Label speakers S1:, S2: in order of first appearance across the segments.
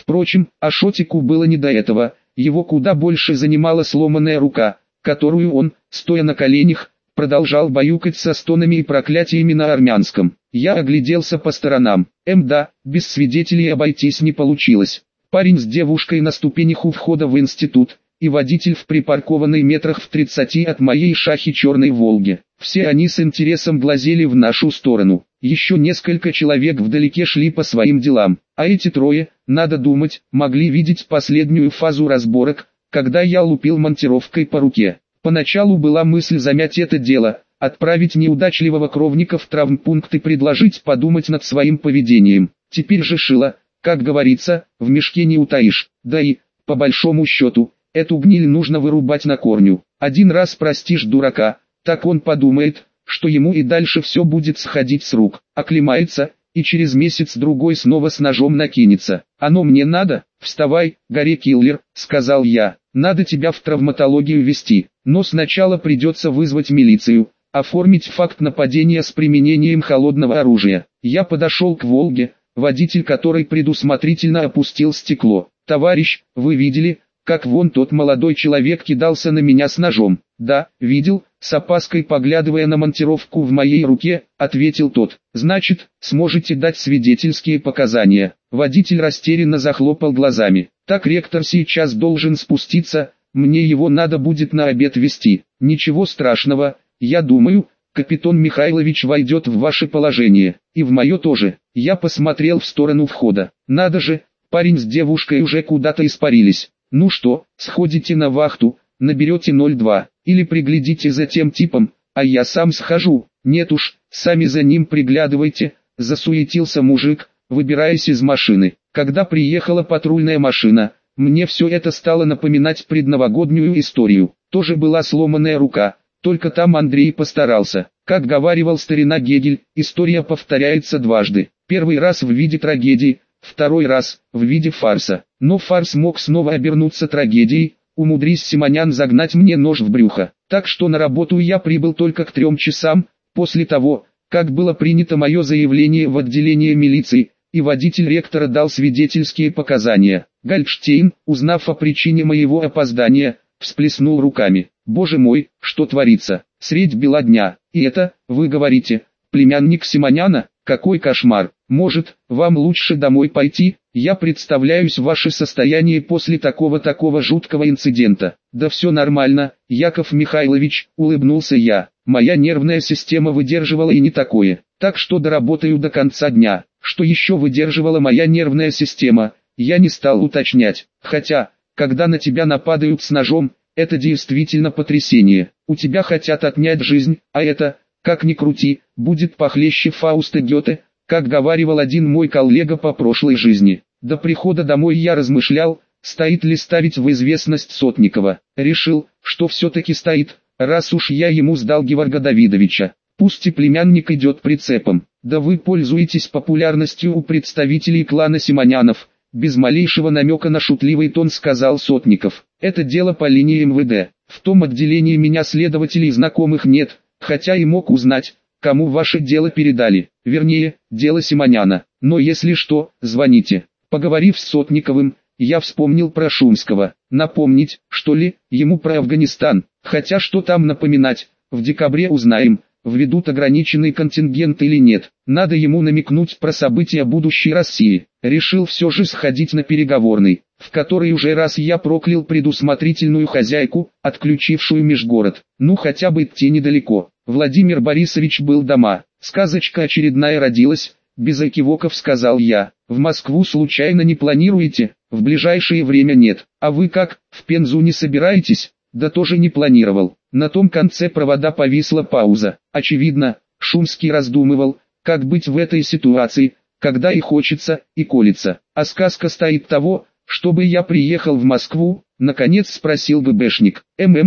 S1: Впрочем, Ашотику было не до этого, его куда больше занимала сломанная рука, которую он, стоя на коленях, продолжал баюкать со стонами и проклятиями на армянском. Я огляделся по сторонам. Да, без свидетелей обойтись не получилось. Парень с девушкой на ступенях у входа в институт, и водитель в припаркованной метрах в 30 от моей шахи черной «Волги». Все они с интересом глазели в нашу сторону. Еще несколько человек вдалеке шли по своим делам, а эти трое, надо думать, могли видеть последнюю фазу разборок, когда я лупил монтировкой по руке. Поначалу была мысль замять это дело, отправить неудачливого кровника в травмпункт и предложить подумать над своим поведением. Теперь же шило, как говорится, в мешке не утаишь, да и, по большому счету, эту гниль нужно вырубать на корню. Один раз простишь дурака, так он подумает, что ему и дальше все будет сходить с рук, оклемается, и через месяц-другой снова с ножом накинется. «Оно мне надо? Вставай, горе-киллер», — сказал я, — «надо тебя в травматологию везти, но сначала придется вызвать милицию, оформить факт нападения с применением холодного оружия». Я подошел к «Волге», водитель которой предусмотрительно опустил стекло. «Товарищ, вы видели, как вон тот молодой человек кидался на меня с ножом?» «Да, видел», с опаской поглядывая на монтировку в моей руке, ответил тот. «Значит, сможете дать свидетельские показания?» Водитель растерянно захлопал глазами. «Так ректор сейчас должен спуститься, мне его надо будет на обед везти». «Ничего страшного, я думаю, капитан Михайлович войдет в ваше положение, и в мое тоже». Я посмотрел в сторону входа. «Надо же, парень с девушкой уже куда-то испарились. Ну что, сходите на вахту, наберете 02, или приглядите за тем типом, а я сам схожу». «Нет уж, сами за ним приглядывайте», — засуетился мужик, выбираясь из машины. Когда приехала патрульная машина, мне все это стало напоминать предновогоднюю историю. Тоже была сломанная рука, только там Андрей постарался. Как говаривал старина Гегель, история повторяется дважды. Первый раз в виде трагедии, второй раз в виде фарса. Но фарс мог снова обернуться трагедией, умудрись Симонян загнать мне нож в брюхо. Так что на работу я прибыл только к 3 часам, после того, как было принято мое заявление в отделение милиции, и водитель ректора дал свидетельские показания. Гольдштейн, узнав о причине моего опоздания, всплеснул руками. «Боже мой, что творится? Средь бела дня, и это, вы говорите, племянник Симоняна? Какой кошмар! Может, вам лучше домой пойти? Я представляюсь ваше состояние после такого жуткого инцидента». «Да все нормально, Яков Михайлович», — улыбнулся я. «Моя нервная система выдерживала и не такое, так что доработаю до конца дня». Что еще выдерживала моя нервная система, я не стал уточнять. Хотя, когда на тебя нападают с ножом, это действительно потрясение. У тебя хотят отнять жизнь, а это, как ни крути, будет похлеще Фауста Гёте, как говаривал один мой коллега по прошлой жизни. До прихода домой я размышлял, стоит ли ставить в известность Сотникова. Решил, что все-таки стоит, раз уж я ему сдал Геворга Давидовича. Пусть и племянник идет прицепом. «Да вы пользуетесь популярностью у представителей клана Симонянов», без малейшего намека на шутливый тон сказал Сотников. «Это дело по линии МВД. В том отделении меня следователей знакомых нет, хотя и мог узнать, кому ваше дело передали. Вернее, дело Симоняна. Но если что, звоните». Поговорив с Сотниковым, я вспомнил про Шумского. Напомнить, что ли, ему про Афганистан. Хотя что там напоминать, в декабре узнаем, введут ограниченный контингент или нет. Надо ему намекнуть про события будущей России. Решил все же сходить на переговорный, в который уже раз я проклял предусмотрительную хозяйку, отключившую межгород. Ну хотя бы идти недалеко. Владимир Борисович был дома. Сказочка очередная родилась, без экивоков сказал я. В Москву случайно не планируете? В ближайшее время нет. А вы как, в Пензу не собираетесь? Да тоже не планировал. На том конце провода повисла пауза. Очевидно, Шумский раздумывал, как быть в этой ситуации, когда и хочется, и колется. А сказка стоит того, чтобы я приехал в Москву, наконец спросил ГБшник.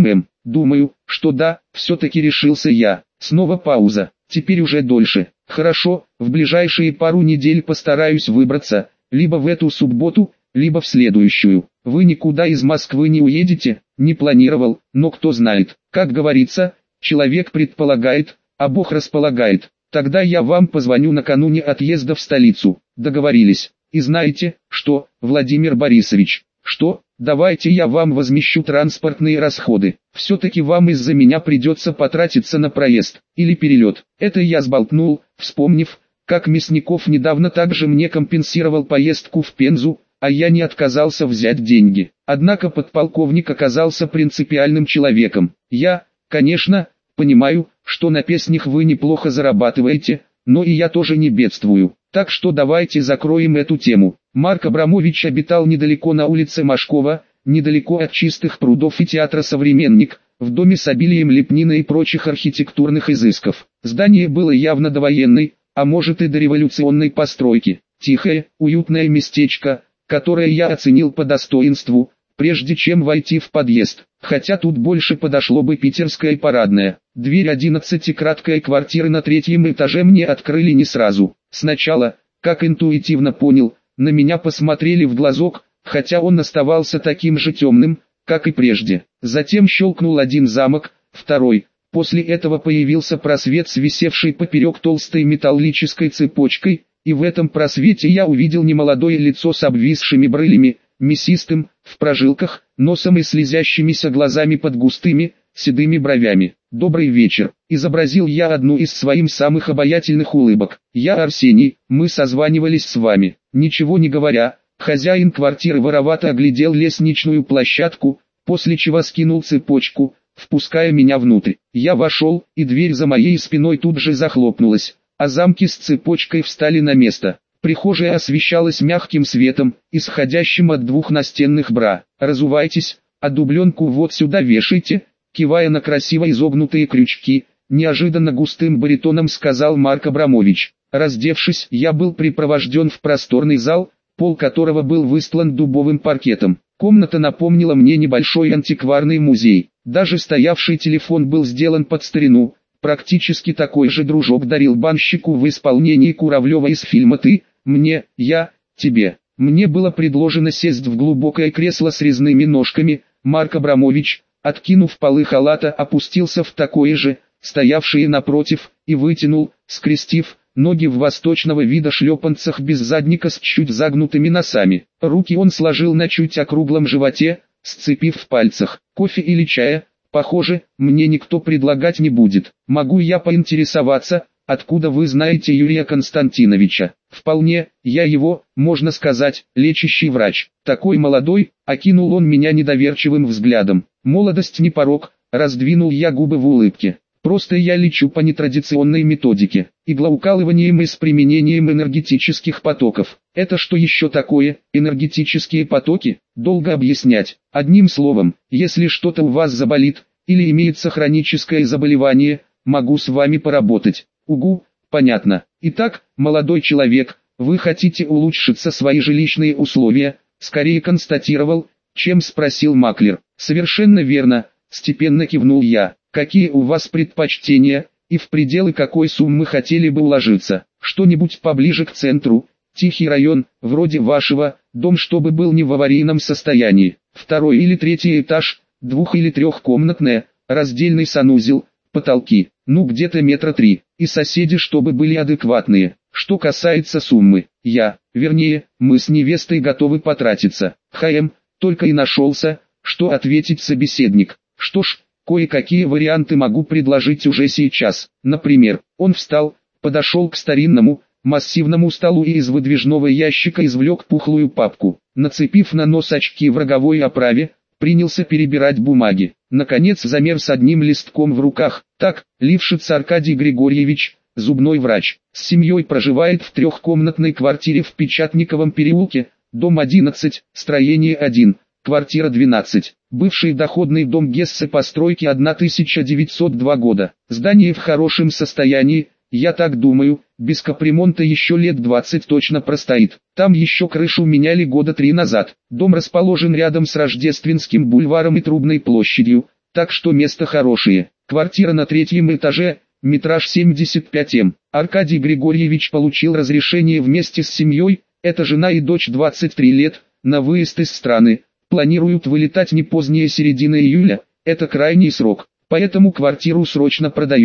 S1: Думаю, что да, все-таки решился я. Снова пауза, теперь уже дольше. Хорошо, в ближайшие пару недель постараюсь выбраться, либо в эту субботу, либо в следующую. Вы никуда из Москвы не уедете? Не планировал, но кто знает. Как говорится, человек предполагает, а Бог располагает. Тогда я вам позвоню накануне отъезда в столицу. Договорились. И знаете, что, Владимир Борисович? Что? Давайте я вам возмещу транспортные расходы. Все-таки вам из-за меня придется потратиться на проезд или перелет. Это я сболтнул, вспомнив, как Мясников недавно также мне компенсировал поездку в Пензу, а я не отказался взять деньги. Однако подполковник оказался принципиальным человеком. Я, конечно, понимаю, что на песнях вы неплохо зарабатываете, но и я тоже не бедствую. Так что давайте закроем эту тему. Марк Абрамович обитал недалеко на улице Машкова, недалеко от Чистых прудов и театра «Современник», в доме с обилием лепнины и прочих архитектурных изысков. Здание было явно довоенной, а может и дореволюционной постройки. Тихое, уютное местечко, которое я оценил по достоинству, прежде чем войти в подъезд. Хотя тут больше подошло бы питерская парадная. Дверь 11-краткой квартиры на 3-м этаже мне открыли не сразу. Сначала, как интуитивно понял, на меня посмотрели в глазок, хотя он оставался таким же темным, как и прежде. Затем щелкнул один замок, второй. После этого появился просвет с висевшей поперек толстой металлической цепочкой, и в этом просвете я увидел немолодое лицо с обвисшими брылями, мясистым, в прожилках, носом и слезящимися глазами под густыми, седыми бровями. «Добрый вечер», — изобразил я одну из своих самых обаятельных улыбок. «Я Арсений, мы созванивались с вами». Ничего не говоря, хозяин квартиры воровато оглядел лестничную площадку, после чего скинул цепочку, впуская меня внутрь. Я вошел, и дверь за моей спиной тут же захлопнулась, а замки с цепочкой встали на место. Прихожая освещалась мягким светом, исходящим от двух настенных бра. «Разувайтесь, а дубленку вот сюда вешайте», кивая на красиво изогнутые крючки, неожиданно густым баритоном сказал Марк Абрамович. Раздевшись, я был припровожден в просторный зал, пол которого был выстлан дубовым паркетом. Комната напомнила мне небольшой антикварный музей. Даже стоявший телефон был сделан под старину. Практически такой же дружок дарил банщику в исполнении Куравлева из фильма «Ты, мне, я, тебе». Мне было предложено сесть в глубокое кресло с резными ножками. Марк Абрамович, откинув полы халата, опустился в такое же, стоявшее напротив, и вытянул, скрестив ноги в восточного вида шлепанцах без задника с чуть загнутыми носами. Руки он сложил на чуть округлом животе, сцепив в пальцах. «Кофе или чая? Похоже, мне никто предлагать не будет. Могу я поинтересоваться, откуда вы знаете Юрия Константиновича?» «Вполне, я его, можно сказать, лечащий врач. Такой молодой», — окинул он меня недоверчивым взглядом. «Молодость не порок», — раздвинул я губы в улыбке. «Просто я лечу по нетрадиционной методике, иглоукалыванием и с применением энергетических потоков». «Это что еще такое, энергетические потоки?» «Долго объяснять. Одним словом, если что-то у вас заболит, или имеется хроническое заболевание, могу с вами поработать». «Угу, понятно. Итак, молодой человек, вы хотите улучшиться свои жилищные условия?» Скорее констатировал, чем спросил маклер. «Совершенно верно», степенно кивнул я. «Какие у вас предпочтения, и в пределы какой суммы хотели бы уложиться?» «Что-нибудь поближе к центру, тихий район, вроде вашего, дом, чтобы был не в аварийном состоянии, второй или третий этаж, двух- или трехкомнатная, раздельный санузел, потолки, ну где-то метра 3, и соседи, чтобы были адекватные». Что касается суммы, мы с невестой готовы потратиться. Только и нашелся, что ответить собеседник. «Что ж, кое-какие варианты могу предложить уже сейчас. Например». Он встал, подошел к старинному, массивному столу и из выдвижного ящика извлек пухлую папку. Нацепив на нос очки в роговой оправе, принялся перебирать бумаги. Наконец замер с одним листком в руках. «Так, Лившиц Аркадий Григорьевич, зубной врач, с семьей проживает в трехкомнатной квартире в Печатниковом переулке, дом 11, строение 1, квартира 12, бывший доходный дом Гессе постройки 1902 года. Здание в хорошем состоянии, я так думаю, без капремонта еще лет 20 точно простоит. Там еще крышу меняли года 3 назад. Дом расположен рядом с Рождественским бульваром и Трубной площадью, так что место хорошее. Квартира на 3-м этаже, метраж 75 м. Аркадий Григорьевич получил разрешение вместе с семьей, это жена и дочь 23 лет, на выезд из страны. Планируют вылетать не позднее середины июля, это крайний срок, поэтому квартиру срочно продает.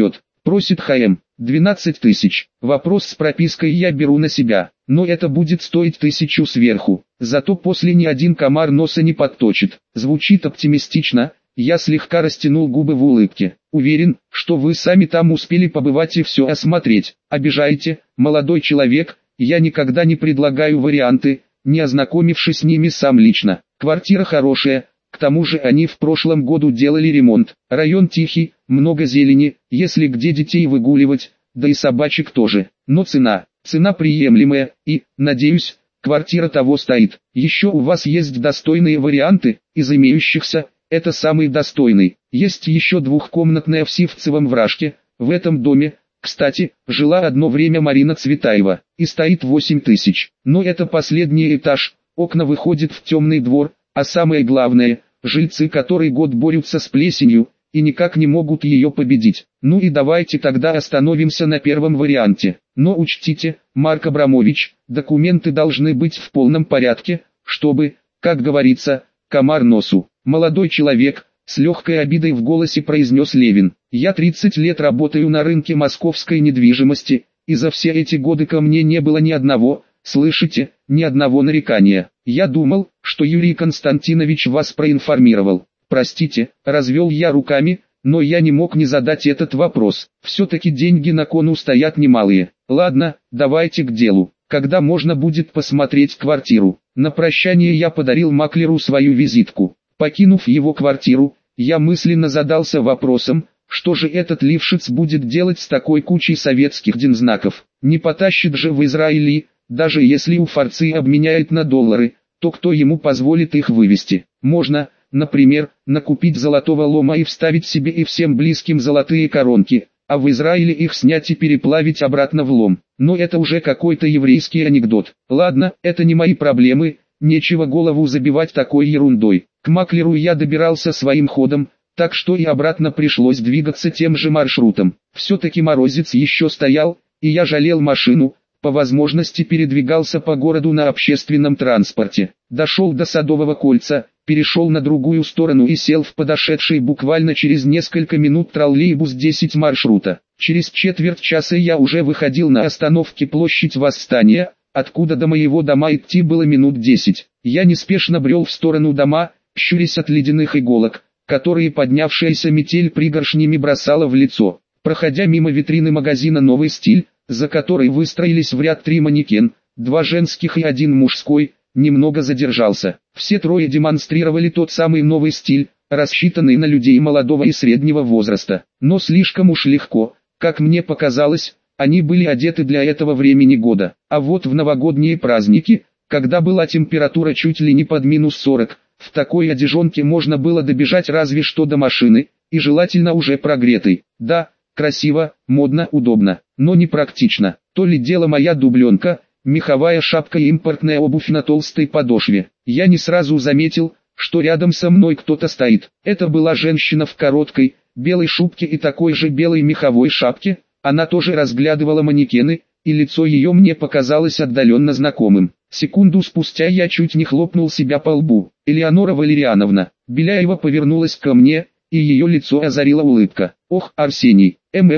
S1: Просит ХМ. 12 тысяч. Вопрос с пропиской я беру на себя, но это будет стоить 1000 сверху. Зато после ни один комар носа не подточит. Звучит оптимистично. Я слегка растянул губы в улыбке. Уверен, что вы сами там успели побывать и все осмотреть. Обижаете, молодой человек, я никогда не предлагаю варианты, не ознакомившись с ними сам лично. Квартира хорошая, к тому же они в прошлом году делали ремонт. Район тихий, много зелени, если где детей выгуливать, да и собачек тоже. Но цена приемлемая и, надеюсь, квартира того стоит. Еще у вас есть достойные варианты, из имеющихся. Это самый достойный. Есть еще двухкомнатная в Сивцевом Вражке. В этом доме, кстати, жила одно время Марина Цветаева. И стоит 8000. Но это последний этаж. Окна выходят в темный двор. А самое главное, жильцы который год борются с плесенью и никак не могут ее победить. Ну и давайте тогда остановимся на первом варианте. Но учтите, Марк Абрамович, документы должны быть в полном порядке, чтобы, как говорится, комар носу. Молодой человек, с легкой обидой в голосе произнес Левин. Я 30 лет работаю на рынке московской недвижимости, и за все эти годы ко мне не было ни одного, слышите, ни одного нарекания. Я думал, что Юрий Константинович вас проинформировал. Простите, развел я руками, но я не мог не задать этот вопрос. Все-таки деньги на кону стоят немалые. Ладно, давайте к делу. Когда можно будет посмотреть квартиру? На прощание я подарил маклеру свою визитку. Покинув его квартиру, я мысленно задался вопросом, что же этот лившиц будет делать с такой кучей советских дензнаков. Не потащит же в Израиль, даже если у Форцы обменяет на доллары, то кто ему позволит их вывести? Можно, например, накупить золотого лома и вставить себе и всем близким золотые коронки, а в Израиле их снять и переплавить обратно в лом. Но это уже какой-то еврейский анекдот. Ладно, это не мои проблемы, нечего голову забивать такой ерундой. К маклеру я добирался своим ходом, так что и обратно пришлось двигаться тем же маршрутом. Все-таки морозец еще стоял, и я жалел машину, по возможности передвигался по городу на общественном транспорте. Дошел до Садового кольца, перешел на другую сторону и сел в подошедший буквально через несколько минут троллейбус 10 маршрута. Через четверть часа я уже выходил на остановке Площадь Восстания, откуда до моего дома идти было минут 10. Я неспешно брел в сторону дома, щурясь от ледяных иголок, которые поднявшаяся метель пригоршнями бросала в лицо. Проходя мимо витрины магазина «Новый стиль», за которой выстроились в ряд 3 манекен, 2 женских и 1 мужской, немного задержался. Все трое демонстрировали тот самый новый стиль, рассчитанный на людей молодого и среднего возраста. Но слишком уж легко, как мне показалось, они были одеты для этого времени года. А вот в новогодние праздники, когда была температура чуть ли не под -40, в такой одежонке можно было добежать разве что до машины, и желательно уже прогретой. Да, красиво, модно, удобно, но не практично. То ли дело моя дубленка, меховая шапка и импортная обувь на толстой подошве. Я не сразу заметил, что рядом со мной кто-то стоит. Это была женщина в короткой, белой шубке и такой же белой меховой шапке. Она тоже разглядывала манекены, и лицо ее мне показалось отдаленно знакомым. Секунду спустя я чуть не хлопнул себя по лбу. Элеонора Валериановна. Беляева повернулась ко мне, и ее лицо озарила улыбка. Ох, Арсений,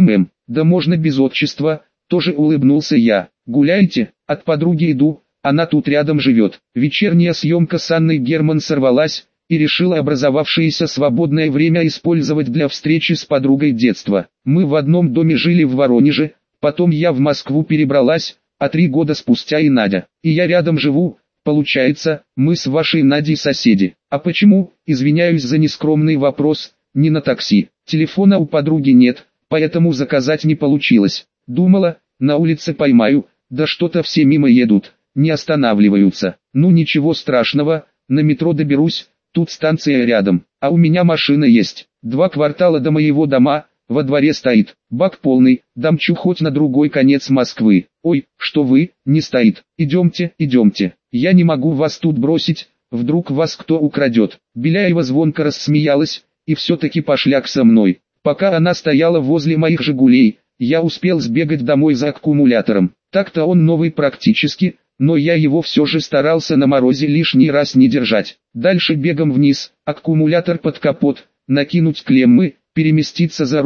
S1: да можно без отчества, тоже улыбнулся я. Гуляете? От подруги иду, она тут рядом живет. Вечерняя съемка с Анной Герман сорвалась, и решила образовавшееся свободное время использовать для встречи с подругой детства. Мы в одном доме жили в Воронеже, потом я в Москву перебралась, а 3 года спустя и Надя. И я рядом живу, получается, мы с вашей Надей соседи. А почему, извиняюсь за нескромный вопрос, не на такси? Телефона у подруги нет, поэтому заказать не получилось. Думала, на улице поймаю, да что-то все мимо едут, не останавливаются. Ну ничего страшного, на метро доберусь, тут станция рядом, а у меня машина есть. 2 квартала до моего дома, во дворе стоит, бак полный, дамчу хоть на другой конец Москвы. Ой, что вы, не стоит, идемте, идемте, я не могу вас тут бросить, вдруг вас кто украдет. Беляева звонко рассмеялась, и все-таки пошляк со мной. Пока она стояла возле моих «Жигулей», я успел сбегать домой за аккумулятором. Так-то он новый практически, но я его все же старался на морозе лишний раз не держать. Дальше бегом вниз, аккумулятор под капот, накинуть клеммы, переместиться за руль,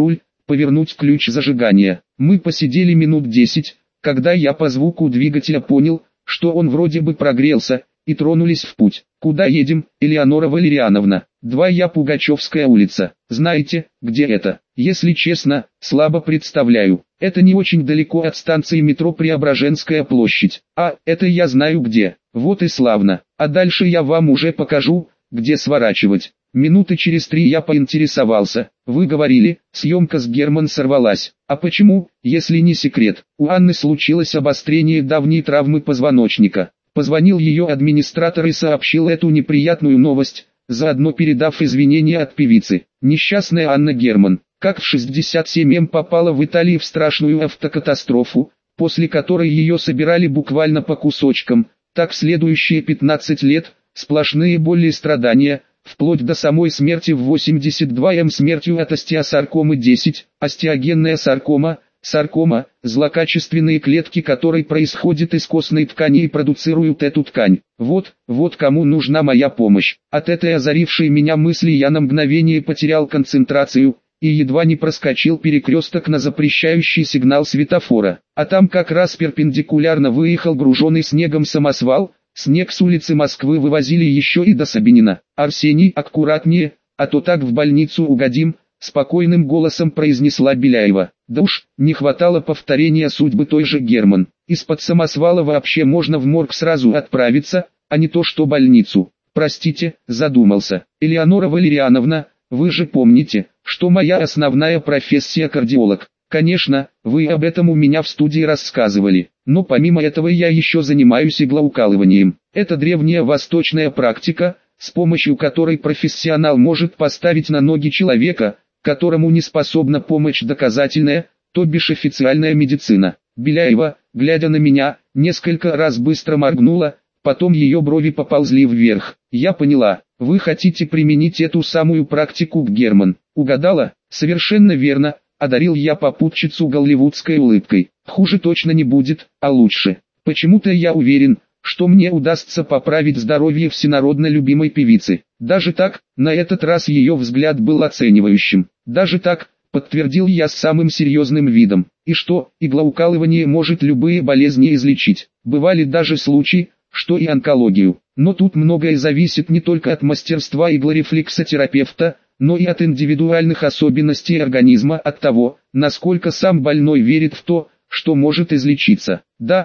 S1: повернуть ключ зажигания. Мы посидели минут 10, когда я по звуку двигателя понял, что он вроде бы прогрелся, и тронулись в путь. Куда едем, Элеонора Валерьяновна? 2 Пугачевская улица. Знаете, где это? Если честно, слабо представляю. Это не очень далеко от станции метро Преображенская площадь. А, это я знаю где. Вот и славно. А дальше я вам уже покажу, где сворачивать. Минуты через 3 я поинтересовался. Вы говорили, съемка с Герман сорвалась. А почему, если не секрет? У Анны случилось обострение давней травмы позвоночника. Позвонил ее администратор и сообщил эту неприятную новость, заодно передав извинения от певицы. Несчастная Анна Герман, как в 67-м попала в Италии в страшную автокатастрофу, после которой ее собирали буквально по кусочкам, так следующие 15 лет, сплошные боли и страдания, вплоть до самой смерти в 82-м смертью от остеосаркомы 10, остеогенная саркома, саркома, злокачественные клетки которой происходят из костной ткани и продуцируют эту ткань. Вот кому нужна моя помощь. От этой озарившей меня мысли я на мгновение потерял концентрацию, и едва не проскочил перекресток на запрещающий сигнал светофора. А там как раз перпендикулярно выехал груженный снегом самосвал, снег с улицы Москвы вывозили еще и до Сабинина. «Арсений, аккуратнее, а то так в больницу угодим», — спокойным голосом произнесла Беляева. Да уж, не хватало повторения судьбы той же Герман. Из-под самосвала вообще можно в морг сразу отправиться, а не то что больницу. Простите, задумался. Элеонора Валерьяновна, вы же помните, что моя основная профессия кардиолог. Конечно, вы об этом у меня в студии рассказывали. Но помимо этого я еще занимаюсь иглоукалыванием. Это древняя восточная практика, с помощью которой профессионал может поставить на ноги человека, которому не способна помощь доказательная, то бишь официальная медицина. Беляева, глядя на меня, несколько раз быстро моргнула, потом ее брови поползли вверх. Я поняла, вы хотите применить эту самую практику к Герман. Угадала? Совершенно верно, одарил я попутчицу голливудской улыбкой. Хуже точно не будет, а лучше. Почему-то я уверен, что мне удастся поправить здоровье всенародно любимой певицы. Даже так, на этот раз ее взгляд был оценивающим. Даже так, подтвердил я с самым серьезным видом. И что, иглоукалывание может любые болезни излечить. Бывали даже случаи, что и онкологию. Но тут многое зависит не только от мастерства иглорефлексотерапевта, но и от индивидуальных особенностей организма, от того, насколько сам больной верит в то, что может излечиться. Да,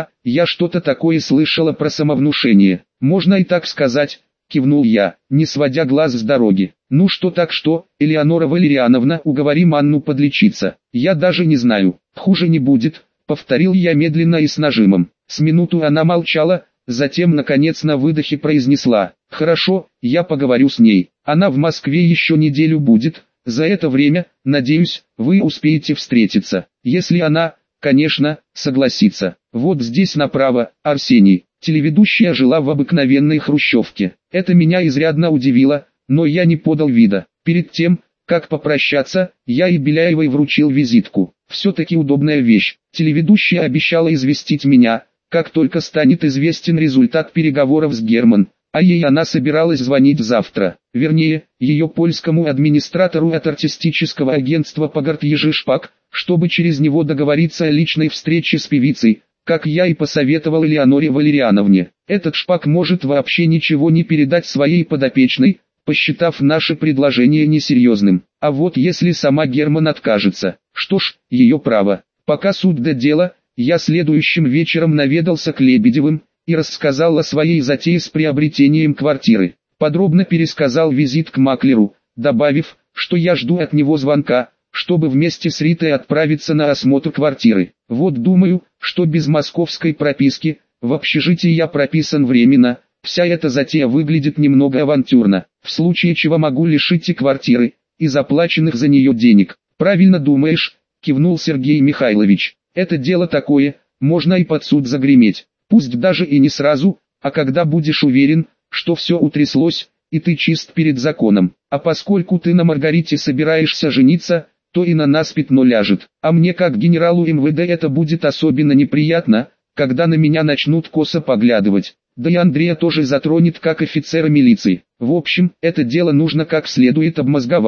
S1: я что-то такое слышала про самовнушение. Можно и так сказать, кивнул я, не сводя глаз с дороги. Ну что так что, Элеонора Валерьяновна, уговорим Анну подлечиться. Я даже не знаю, хуже не будет, повторил я медленно и с нажимом. С минуту она молчала, затем наконец на выдохе произнесла: «Хорошо, я поговорю с ней. Она в Москве еще неделю будет. За это время, надеюсь, вы успеете встретиться. Если она, конечно, согласится. Вот здесь направо, Арсений». Телеведущая жила в обыкновенной хрущевке. Это меня изрядно удивило, но я не подал вида. Перед тем, как попрощаться, я и Беляевой вручил визитку. Все-таки удобная вещь. Телеведущая обещала известить меня, как только станет известен результат переговоров с Герман, а ей она собиралась звонить завтра. Вернее, ее польскому администратору от артистического агентства Погарт Ежи Шпак, чтобы через него договориться о личной встрече с певицей, как я и посоветовал Элеоноре Валерьяновне. Этот Шпак может вообще ничего не передать своей подопечной, посчитав наше предложение несерьезным. А вот если сама Герман откажется, что ж, ее право. Пока суть до дела, я следующим вечером наведался к Лебедевым и рассказал о своей затее с приобретением квартиры. Подробно пересказал визит к маклеру, добавив, что я жду от него звонка, чтобы вместе с Ритой отправиться на осмотр квартиры. Вот думаю, что без московской прописки, в общежитии я прописан временно, вся эта затея выглядит немного авантюрно. В случае чего могу лишить и квартиры, и заплаченных за нее денег. Правильно думаешь, кивнул Сергей Михайлович. Это дело такое, можно и под суд загреметь. Пусть даже и не сразу, а когда будешь уверен, что все утряслось, и ты чист перед законом. А поскольку ты на Маргарите собираешься жениться, то и на нас пятно ляжет. А мне как генералу МВД это будет особенно неприятно, когда на меня начнут косо поглядывать. Да и Андрея тоже затронет как офицера милиции. В общем, это дело нужно как следует обмозговать.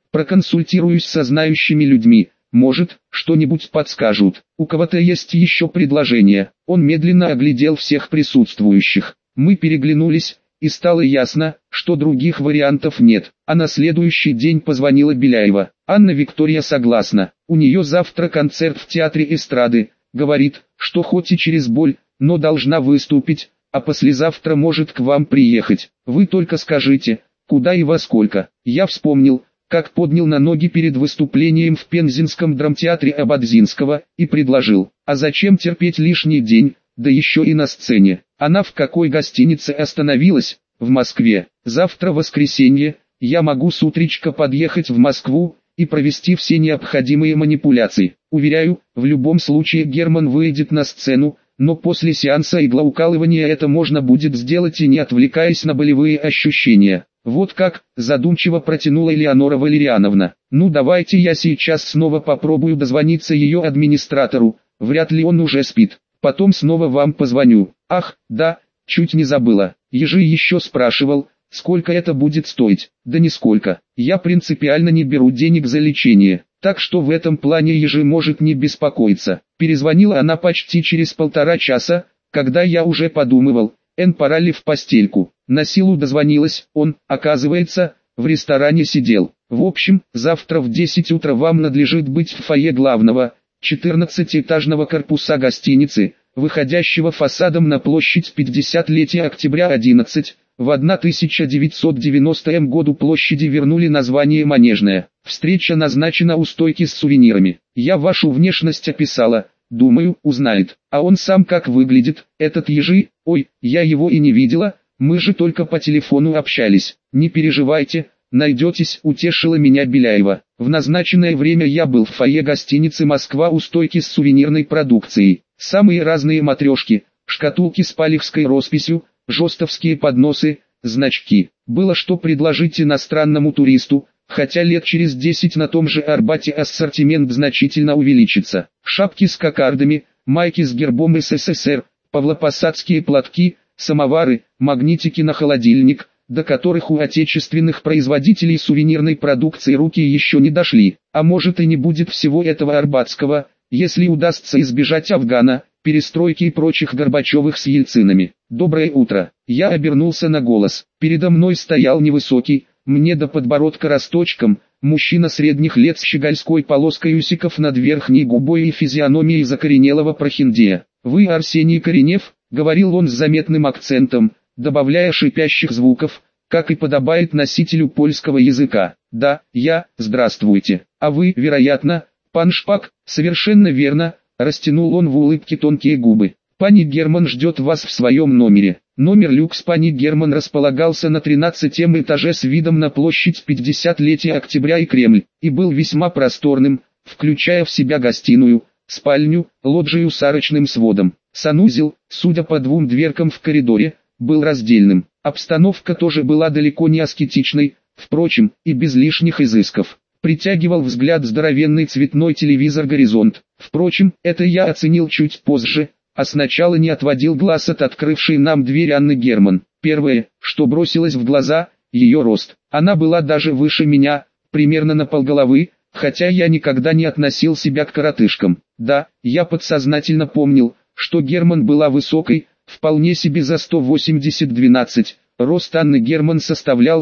S1: Проконсультируюсь со знающими людьми, может, что-нибудь подскажут. У кого-то есть еще предложение. Он медленно оглядел всех присутствующих. Мы переглянулись, и стало ясно, что других вариантов нет. А на следующий день позвонила Беляева. Анна Виктория согласна. У нее завтра концерт в театре эстрады. Говорит, что хоть и через боль, но должна выступить, а послезавтра может к вам приехать. Вы только скажите, куда и во сколько. Я вспомнил, как поднял на ноги перед выступлением в Пензенском драмтеатре Ободзинского, и предложил, а зачем терпеть лишний день, да еще и на сцене. Она в какой гостинице остановилась? В Москве. Завтра воскресенье, я могу с утречка подъехать в Москву и провести все необходимые манипуляции. Уверяю, в любом случае Герман выйдет на сцену, но после сеанса иглоукалывания это можно будет сделать и не отвлекаясь на болевые ощущения. Вот как, задумчиво протянула Элеонора Валерьяновна. Ну давайте я сейчас снова попробую дозвониться ее администратору, вряд ли он уже спит. Потом снова вам позвоню. Ах, да, чуть не забыла. Ежи еще спрашивал, сколько это будет стоить. Да нисколько. Я принципиально не беру денег за лечение. Так что в этом плане Ежи может не беспокоиться. Перезвонила она почти через 1,5 часа, когда я уже подумывал, пора ли в постельку. На силу дозвонилась, он, оказывается, в ресторане сидел. В общем, завтра в 10 утра вам надлежит быть в фойе главного, 14-этажного корпуса гостиницы, выходящего фасадом на площадь 50-летия октября 11, в 1990 году площади вернули название Манежная. Встреча назначена у стойки с сувенирами. Я вашу внешность описала, думаю, узнает. А он сам как выглядит, этот Ежи? Ой, я его и не видела, мы же только по телефону общались. Не переживайте, найдетесь, утешила меня Беляева. В назначенное время я был в фойе гостиницы «Москва» у стойки с сувенирной продукцией. Самые разные матрешки, шкатулки с палехской росписью, жестовские подносы, значки. Было что предложить иностранному туристу, хотя лет через 10 на том же Арбате ассортимент значительно увеличится. Шапки с кокардами, майки с гербом СССР, павлопосадские платки, самовары, магнитики на холодильник, до которых у отечественных производителей сувенирной продукции руки еще не дошли. А может и не будет всего этого арбатского, если удастся избежать Афгана, перестройки и прочих Горбачевых с Ельцинами. Доброе утро. Я обернулся на голос. Передо мной стоял невысокий, мне до подбородка росточком, мужчина средних лет с щегольской полоской усиков над верхней губой и физиономией закоренелого прохиндея. «Вы Арсений Коренев?» — говорил он с заметным акцентом, добавляя шипящих звуков, как и подобает носителю польского языка. «Да, я, здравствуйте. А вы, вероятно, пан Шпак?» «Совершенно верно», — растянул он в улыбке тонкие губы. «Пани Герман ждет вас в своем номере». Номер люкс пани Герман располагался на 13-м этаже с видом на площадь 50-летия октября и Кремль, и был весьма просторным, включая в себя гостиную, спальню, лоджию с арочным сводом. Санузел, судя по 2 дверкам в коридоре, был раздельным. Обстановка тоже была далеко не аскетичной, впрочем, и без лишних изысков. Притягивал взгляд здоровенный цветной телевизор «Горизонт». Впрочем, это я оценил чуть позже, а сначала не отводил глаз от открывшей нам дверь Анны Герман. Первое, что бросилось в глаза, ее рост. Она была даже выше меня, примерно на полголовы, хотя я никогда не относил себя к коротышкам. Да, я подсознательно помнил, что Герман была высокой, вполне себе за 180-12, рост Анны Герман составлял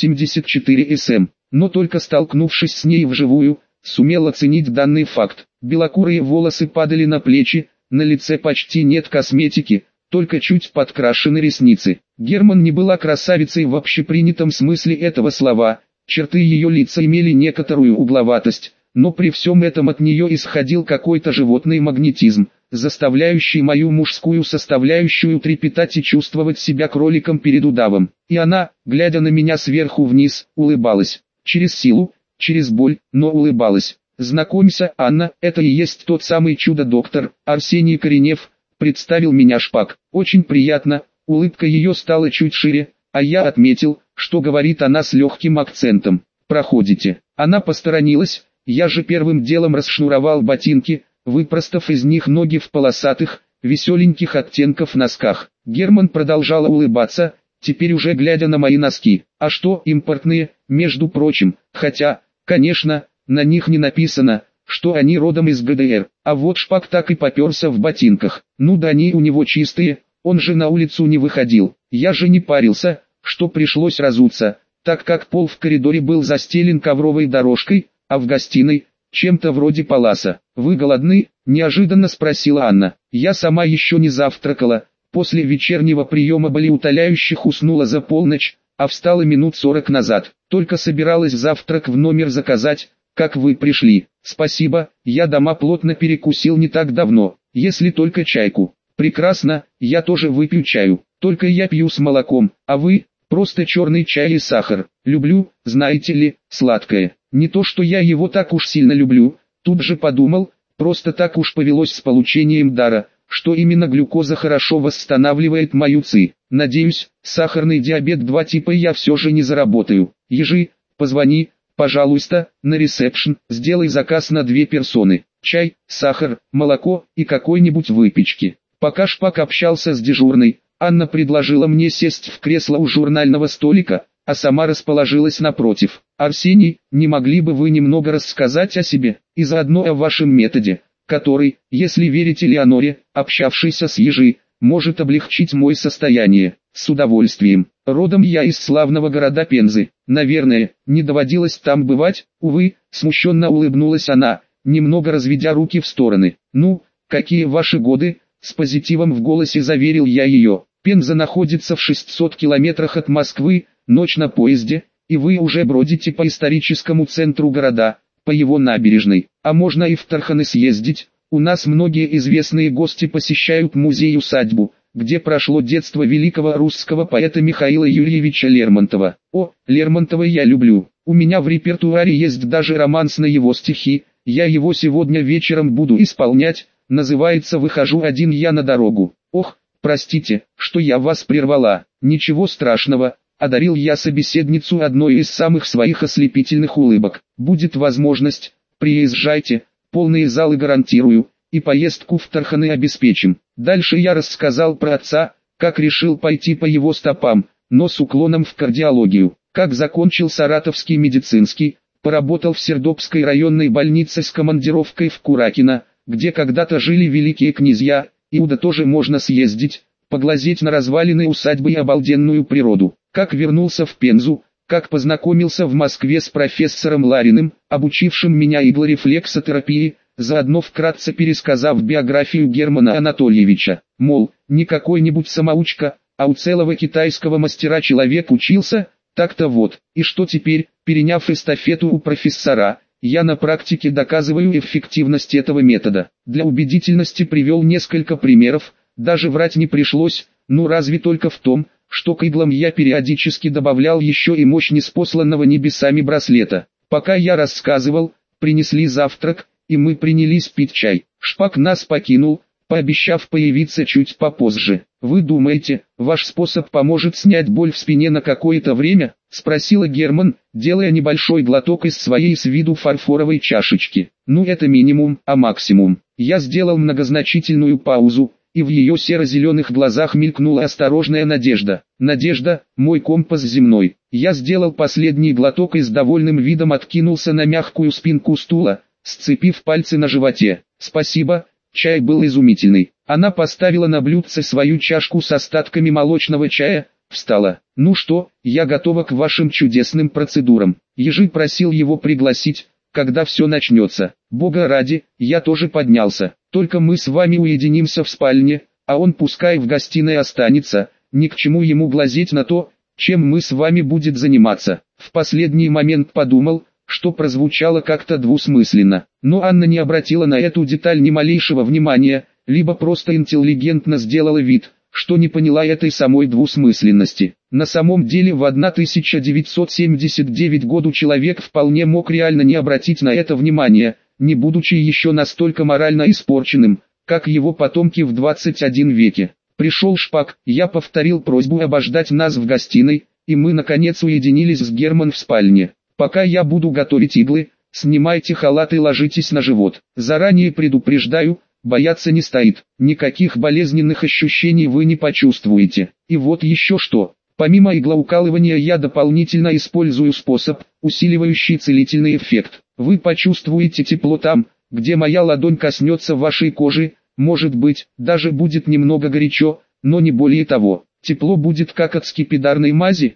S1: 184 см, но только столкнувшись с ней вживую, сумел оценить данный факт. Белокурые волосы падали на плечи, на лице почти нет косметики, только чуть подкрашены ресницы. Герман не была красавицей в общепринятом смысле этого слова, черты ее лица имели некоторую угловатость, но при всем этом от нее исходил какой-то животный магнетизм, заставляющий мою мужскую составляющую трепетать и чувствовать себя кроликом перед удавом. И она, глядя на меня сверху вниз, улыбалась. Через силу, через боль, но улыбалась. «Знакомься, Анна, это и есть тот самый чудо-доктор, Арсений Коренев», — представил меня Шпак. «Очень приятно», улыбка ее стала чуть шире, а я отметил, что говорит она с легким акцентом. «Проходите». Она посторонилась, я же первым делом расшнуровал ботинки, выпростав из них ноги в полосатых, веселеньких оттенков носках. Герман продолжала улыбаться, теперь уже глядя на мои носки. «А что, импортные, между прочим, хотя, Конечно, на них не написано, что они родом из ГДР, а вот Шпак так и попёрся в ботинках. Ну да они у него чистые, он же на улицу не выходил. Я же не парился, что пришлось разуться, так как пол в коридоре был застелен ковровой дорожкой, а в гостиной – чем-то вроде паласа. «Вы голодны?» – неожиданно спросила Анна. Я сама еще не завтракала, после вечернего приема болеутоляющих уснула за полночь, а встала минут 40 назад. Только собиралась завтрак в номер заказать, как вы пришли. Спасибо, я дома плотно перекусил не так давно, если только чайку. Прекрасно, я тоже выпью чаю, только я пью с молоком, а вы? Просто черный чай и сахар. Люблю, знаете ли, сладкое. Не то что я его так уж сильно люблю, тут же подумал, просто так уж повелось с получением дара, что именно глюкоза хорошо восстанавливает мою ЦИ. Надеюсь, сахарный диабет 2 типа я все же не заработаю. Ежи, позвони, пожалуйста, на ресепшн, сделай заказ на 2 персоны. Чай, сахар, молоко и какой-нибудь выпечки. Пока Шпак общался с дежурной, Анна предложила мне сесть в кресло у журнального столика, а сама расположилась напротив. «Арсений, не могли бы вы немного рассказать о себе, и заодно о вашем методе, который, если верить Элеоноре, общавшейся с Ежи, может облегчить мое состояние?» «С удовольствием. Родом я из славного города Пензы. Наверное, не доводилось там бывать, увы», смущенно улыбнулась она, немного разведя руки в стороны. «Ну, какие ваши годы?» С позитивом в голосе заверил я ее. «Пенза находится в 600 километрах от Москвы, ночь на поезде, и вы уже бродите по историческому центру города, по его набережной. А можно и в Тарханы съездить, у нас многие известные гости посещают музей-усадьбу, где прошло детство великого русского поэта Михаила Юрьевича Лермонтова. О, Лермонтова я люблю, у меня в репертуаре есть даже романс на его стихи, я его сегодня вечером буду исполнять, называется «Выхожу один я на дорогу». Ох, простите, что я вас прервала, ничего страшного. Одарил я собеседницу одной из самых своих ослепительных улыбок. Будет возможность, приезжайте, полные залы гарантирую, и поездку в Тарханы обеспечим. Дальше я рассказал про отца, как решил пойти по его стопам, но с уклоном в кардиологию. Как закончил Саратовский медицинский, поработал в Сердобской районной больнице с командировкой в Куракино, где когда-то жили великие князья, и туда тоже можно съездить, поглазеть на развалины усадьбы и обалденную природу. Как вернулся в Пензу, как познакомился в Москве с профессором Лариным, обучившим меня иглорефлексотерапии, заодно вкратце пересказав биографию Германа Анатольевича. Мол, не какой-нибудь самоучка, а у целого китайского мастера человек учился, так-то вот. И что теперь, переняв эстафету у профессора, я на практике доказываю эффективность этого метода. Для убедительности привел несколько примеров, даже врать не пришлось, ну разве только в том, что к иглам я периодически добавлял еще и мощь неспосланного небесами браслета. Пока я рассказывал, принесли завтрак, и мы принялись пить чай. Шпак нас покинул, пообещав появиться чуть попозже. «Вы думаете, ваш способ поможет снять боль в спине на какое-то время?» — спросила Герман, делая небольшой глоток из своей с виду фарфоровой чашечки. «Ну это минимум, а максимум». Я сделал многозначительную паузу, и в ее серо-зеленых глазах мелькнула осторожная надежда. «Надежда, мой компас земной». Я сделал последний глоток и с довольным видом откинулся на мягкую спинку стула, сцепив пальцы на животе. «Спасибо, чай был изумительный». Она поставила на блюдце свою чашку с остатками молочного чая, встала. «Ну что, я готова к вашим чудесным процедурам». Ежи просил его пригласить, когда все начнется. Бога ради, я тоже поднялся. «Только мы с вами уединимся в спальне, а он пускай в гостиной останется, ни к чему ему глазеть на то, чем мы с вами будет заниматься». В последний момент подумал, что прозвучало как-то двусмысленно. Но Анна не обратила на эту деталь ни малейшего внимания, либо просто интеллигентно сделала вид, что не поняла этой самой двусмысленности. На самом деле в 1979 году человек вполне мог реально не обратить на это внимания, не будучи еще настолько морально испорченным, как его потомки в 21 веке. Пришел Шпак, я повторил просьбу обождать нас в гостиной, и мы наконец уединились с Герман в спальне. «Пока я буду готовить иглы, снимайте халат и ложитесь на живот. Заранее предупреждаю, бояться не стоит, никаких болезненных ощущений вы не почувствуете. И вот еще что, Помимо иглоукалывания я дополнительно использую способ, усиливающий целительный эффект. Вы почувствуете тепло там, где моя ладонь коснется вашей кожи, может быть, даже будет немного горячо, но не более того. Тепло будет как от скипидарной мази,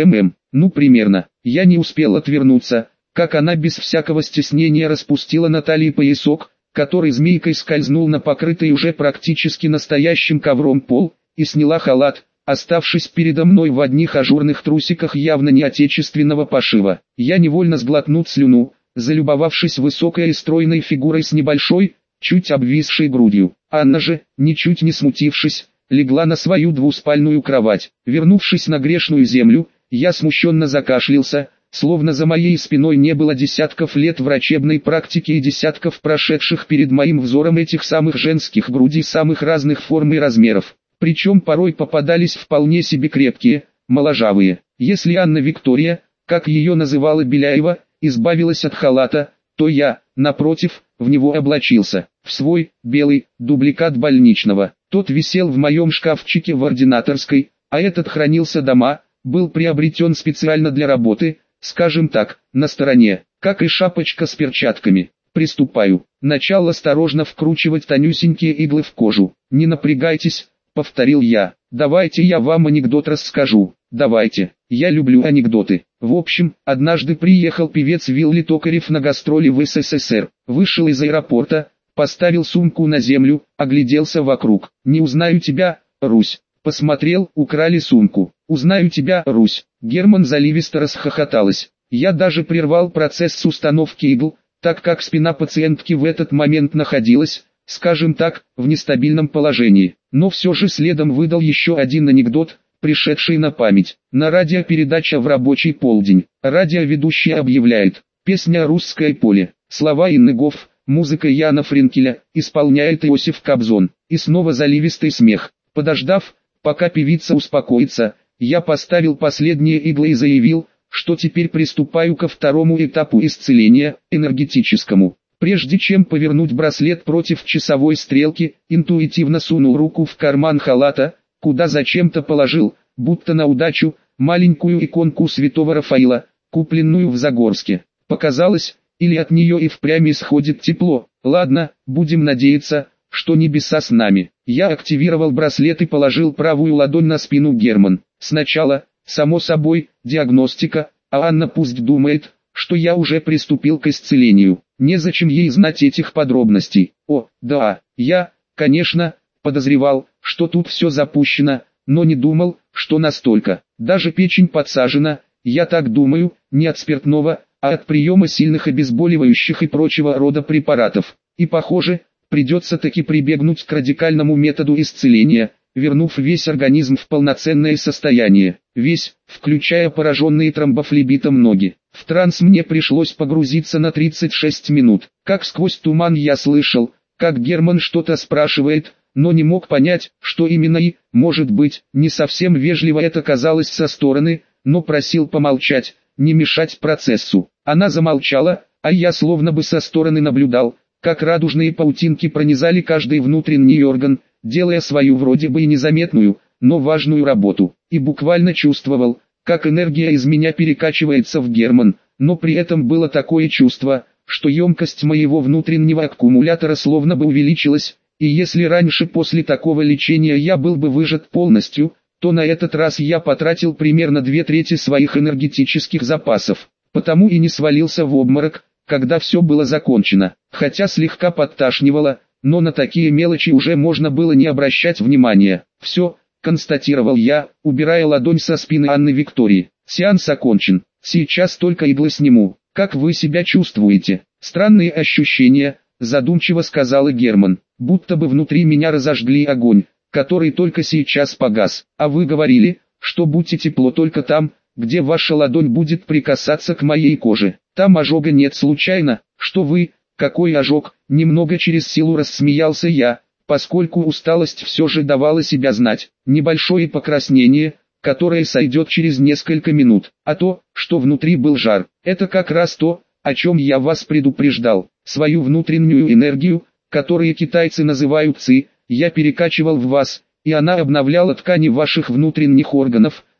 S1: ну примерно. Я не успел отвернуться, как она без всякого стеснения распустила на талии поясок, который змейкой скользнул на покрытый уже практически настоящим ковром пол, и сняла халат, оставшись передо мной в одних ажурных трусиках явно не отечественного пошива. Я невольно сглотнул слюну, залюбовавшись высокой и стройной фигурой с небольшой, чуть обвисшей грудью. Анна же, ничуть не смутившись, легла на свою двуспальную кровать. Вернувшись на грешную землю, я смущенно закашлялся, словно за моей спиной не было десятков лет врачебной практики и десятков прошедших перед моим взором этих самых женских грудей самых разных форм и размеров. Причем порой попадались вполне себе крепкие, моложавые. Если Анна Виктория, как ее называла Беляева, избавилась от халата, то я, напротив, в него облачился, в свой, белый, дубликат больничного. Тот висел в моем шкафчике в ординаторской, а этот хранился дома, был приобретен специально для работы, скажем так, на стороне, как и шапочка с перчатками. Приступаю. Начал осторожно вкручивать тонюсенькие иглы в кожу. Не напрягайтесь, повторил я. Давайте я вам анекдот расскажу. Давайте. Я люблю анекдоты. В общем, однажды приехал певец Вилли Токарев на гастроли в СССР. Вышел из аэропорта, поставил сумку на землю, огляделся вокруг. Не узнаю тебя, Русь. Посмотрел, украли сумку. Узнаю тебя, Русь. Герман заливисто расхохоталась. Я даже прервал процесс установки игл, так как спина пациентки в этот момент находилась, скажем так, в нестабильном положении. Но все же следом выдал еще один анекдот, пришедший на память. На радиопередаче в рабочий полдень. Радиоведущий объявляет. Песня «Русское поле». Слова Инны Гофф, музыка Яна Френкеля, исполняет Иосиф Кобзон. И снова заливистый смех. Подождав, пока певица успокоится, я поставил последние иглы и заявил, что теперь приступаю ко второму этапу исцеления, энергетическому. Прежде чем повернуть браслет против часовой стрелки, интуитивно сунул руку в карман халата, куда зачем-то положил, будто на удачу, маленькую иконку святого Рафаила, купленную в Загорске. Показалось, или от нее и впрямь исходит тепло. Ладно, будем надеяться, что небеса с нами. Я активировал браслет и положил правую ладонь на спину Герман. Сначала, само собой, диагностика, а Анна пусть думает, что я уже приступил к исцелению. Незачем ей знать этих подробностей. О, да, я, конечно, подозревал, что тут все запущено, но не думал, что настолько. Даже печень подсажена, я так думаю, не от спиртного, а от приема сильных обезболивающих и прочего рода препаратов. И похоже, придется таки прибегнуть к радикальному методу исцеления, вернув весь организм в полноценное состояние. Весь, включая пораженные тромбофлебитом ноги. В транс мне пришлось погрузиться на 36 минут. Как сквозь туман я слышал, как Герман что-то спрашивает, но не мог понять, что именно и, может быть, не совсем вежливо это казалось со стороны, но просил помолчать, не мешать процессу. Она замолчала, а я словно бы со стороны наблюдал, как радужные паутинки пронизали каждый внутренний орган, делая свою вроде бы и незаметную, но важную работу. И буквально чувствовал, как энергия из меня перекачивается в Герман, но при этом было такое чувство, что емкость моего внутреннего аккумулятора словно бы увеличилась, и если раньше после такого лечения я был бы выжат полностью, то на этот раз я потратил примерно 2/3 своих энергетических запасов, потому и не свалился в обморок, когда все было закончено, хотя слегка подташнивало, но на такие мелочи уже можно было не обращать внимания. Все, констатировал я, убирая ладонь со спины Анны Виктории. Сеанс окончен, сейчас только иглы сниму. Как вы себя чувствуете? Странные ощущения, задумчиво сказала Герман, будто бы внутри меня разожгли огонь, который только сейчас погас. А вы говорили, что будет тепло только там, где ваша ладонь будет прикасаться к моей коже. Там ожога нет случайно? Что вы, какой ожог? Немного через силу рассмеялся я, поскольку усталость все же давала себя знать. Небольшое покраснение, которое сойдет через несколько минут. А то, что внутри был жар, это как раз то, о чем я вас предупреждал. Свою внутреннюю энергию, которую китайцы называют ци, я перекачивал в вас, и она обновляла ткани ваших внутренних органов,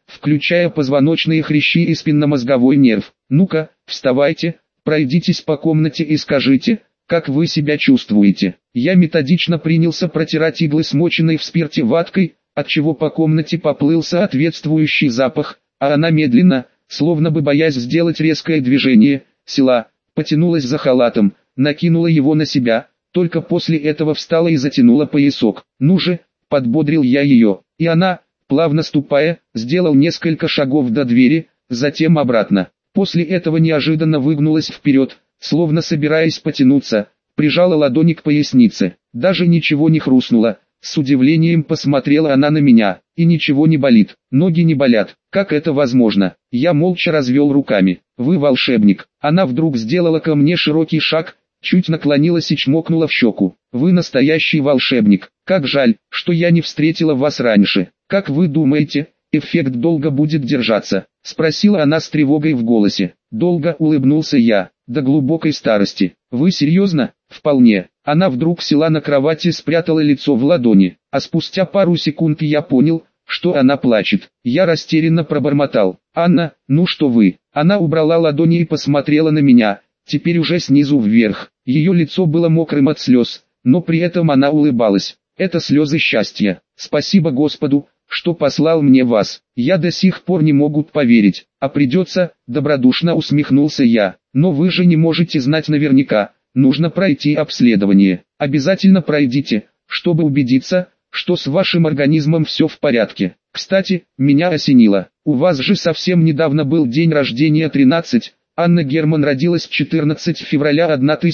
S1: включая позвоночные хрящи и спинномозговой нерв. Ну-ка, вставайте, пройдитесь по комнате и скажите, как вы себя чувствуете. Я методично принялся протирать иглы смоченной в спирте ваткой, отчего по комнате поплыл соответствующий запах, а она медленно, словно бы боясь сделать резкое движение, села, потянулась за халатом, накинула его на себя, только после этого встала и затянула поясок. «Ну же», — подбодрил я ее, и она, плавно ступая, сделал несколько шагов до двери, затем обратно. После этого неожиданно выгнулась вперед, словно собираясь потянуться, прижала ладони к пояснице. Даже ничего не хрустнуло. С удивлением посмотрела она на меня. И ничего не болит, ноги не болят. Как это возможно? Я молча развел руками. Вы волшебник. Она вдруг сделала ко мне широкий шаг, чуть наклонилась и чмокнула в щеку. Вы настоящий волшебник. Как жаль, что я не встретила вас раньше. Как вы думаете, эффект долго будет держаться? Спросила она с тревогой в голосе. Долго, улыбнулся я. До глубокой старости. Вы серьезно? Вполне. Она вдруг села на кровати и спрятала лицо в ладони, а спустя пару секунд я понял, что она плачет. Я растерянно пробормотал. «Анна, ну что вы?» Она убрала ладони и посмотрела на меня, теперь уже снизу вверх. Ее лицо было мокрым от слез, но при этом она улыбалась. Это слезы счастья. Спасибо Господу, что послал мне вас. Я до сих пор не могу поверить. А придется, добродушно усмехнулся я. Но вы же не можете знать наверняка. Нужно пройти обследование. Обязательно пройдите, чтобы убедиться, что с вашим организмом все в порядке. Кстати, меня осенило. У вас же совсем недавно был день рождения 13. Анна Герман родилась 14 февраля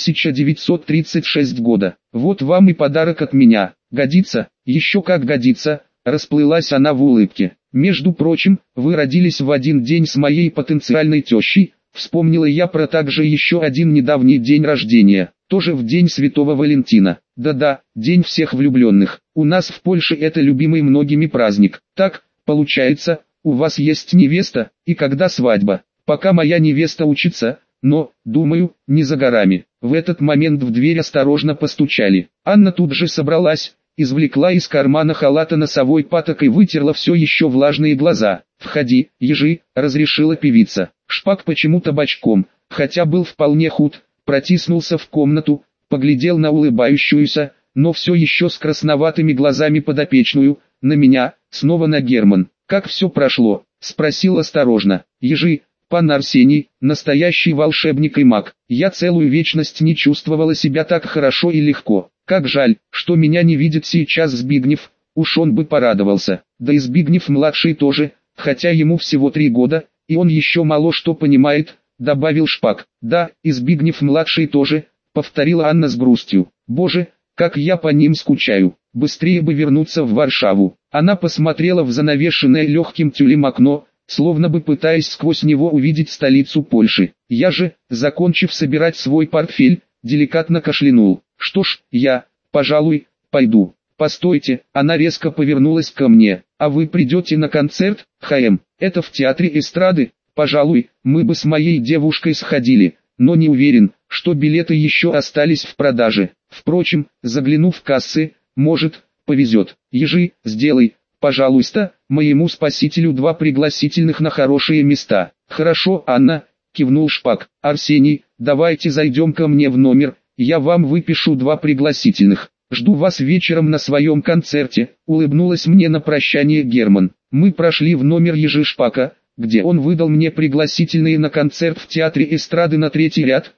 S1: 1936 года. Вот вам и подарок от меня. Годится? Еще как годится. Расплылась она в улыбке. Между прочим, вы родились в один день с моей потенциальной тещей. Вспомнила я про также еще один недавний день рождения, тоже в день Святого Валентина. Да-да, день всех влюбленных. У нас в Польше это любимый многими праздник. Так, получается, у вас есть невеста, и когда свадьба? Пока моя невеста учится, но, думаю, не за горами. В этот момент в дверь осторожно постучали. Анна тут же собралась, извлекла из кармана халата носовой платок и вытерла все еще влажные глаза. «Входи, ежи», — разрешила певица. Шпак почему-то бочком, хотя был вполне худ, протиснулся в комнату, поглядел на улыбающуюся, но все еще с красноватыми глазами подопечную, на меня, снова на Герман. «Как все прошло?» — спросил осторожно. «Ежи, пан Арсений, настоящий волшебник и маг. Я целую вечность не чувствовала себя так хорошо и легко. Как жаль, что меня не видит сейчас Збигнев, уж он бы порадовался. Да и Збигнев-младший тоже, хотя ему всего 3 года, и он еще мало что понимает», — добавил Шпак. «Да, и Збигнев-младший тоже», — повторила Анна с грустью. «Боже, как я по ним скучаю. Быстрее бы вернуться в Варшаву». Она посмотрела в занавешенное легким тюлем окно, словно бы пытаясь сквозь него увидеть столицу Польши. Я же, закончив собирать свой портфель, деликатно кашлянул. «Что ж, я, пожалуй, пойду». «Постойте», она резко повернулась ко мне. «А вы придете на концерт, ХМ? Это в театре эстрады? Пожалуй, мы бы с моей девушкой сходили, но не уверен, что билеты еще остались в продаже. Впрочем, загляну в кассы, может, повезет. Ежи, сделай, пожалуйста, моему спасителю 2 пригласительных на хорошие места». «Хорошо, Анна», кивнул Шпак. «Арсений, давайте зайдем ко мне в номер, я вам выпишу 2 пригласительных. Жду вас вечером на своем концерте», улыбнулась мне на прощание Герман. Мы прошли в номер ежи Шпака, где он выдал мне пригласительные на концерт в театре эстрады на 3-й ряд,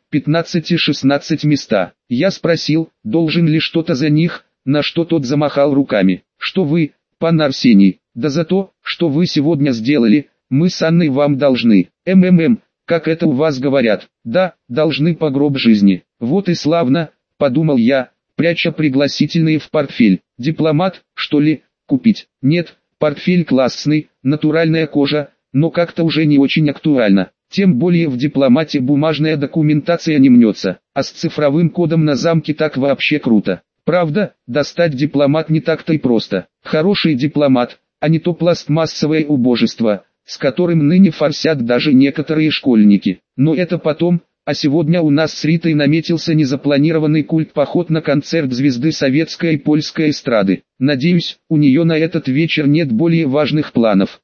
S1: 15-16 места. Я спросил, должен ли что-то за них, на что тот замахал руками. «Что вы, пан Арсений, да за то, что вы сегодня сделали, мы с Анной вам должны. Как это у вас говорят? Да, должны по гроб жизни». «Вот и славно», подумал я, пряча пригласительные в портфель. «Дипломат, что ли, купить?» «Нет, портфель классный, натуральная кожа, но как-то уже не очень актуально. Тем более в дипломате бумажная документация не мнется, а с цифровым кодом на замке так вообще круто. Правда, достать дипломат не так-то и просто. Хороший дипломат, а не то пластмассовое убожество, с которым ныне форсят даже некоторые школьники. Но это потом, а сегодня у нас с Ритой наметился незапланированный культ-поход на концерт звезды советской и польской эстрады. Надеюсь, у нее на этот вечер нет более важных планов.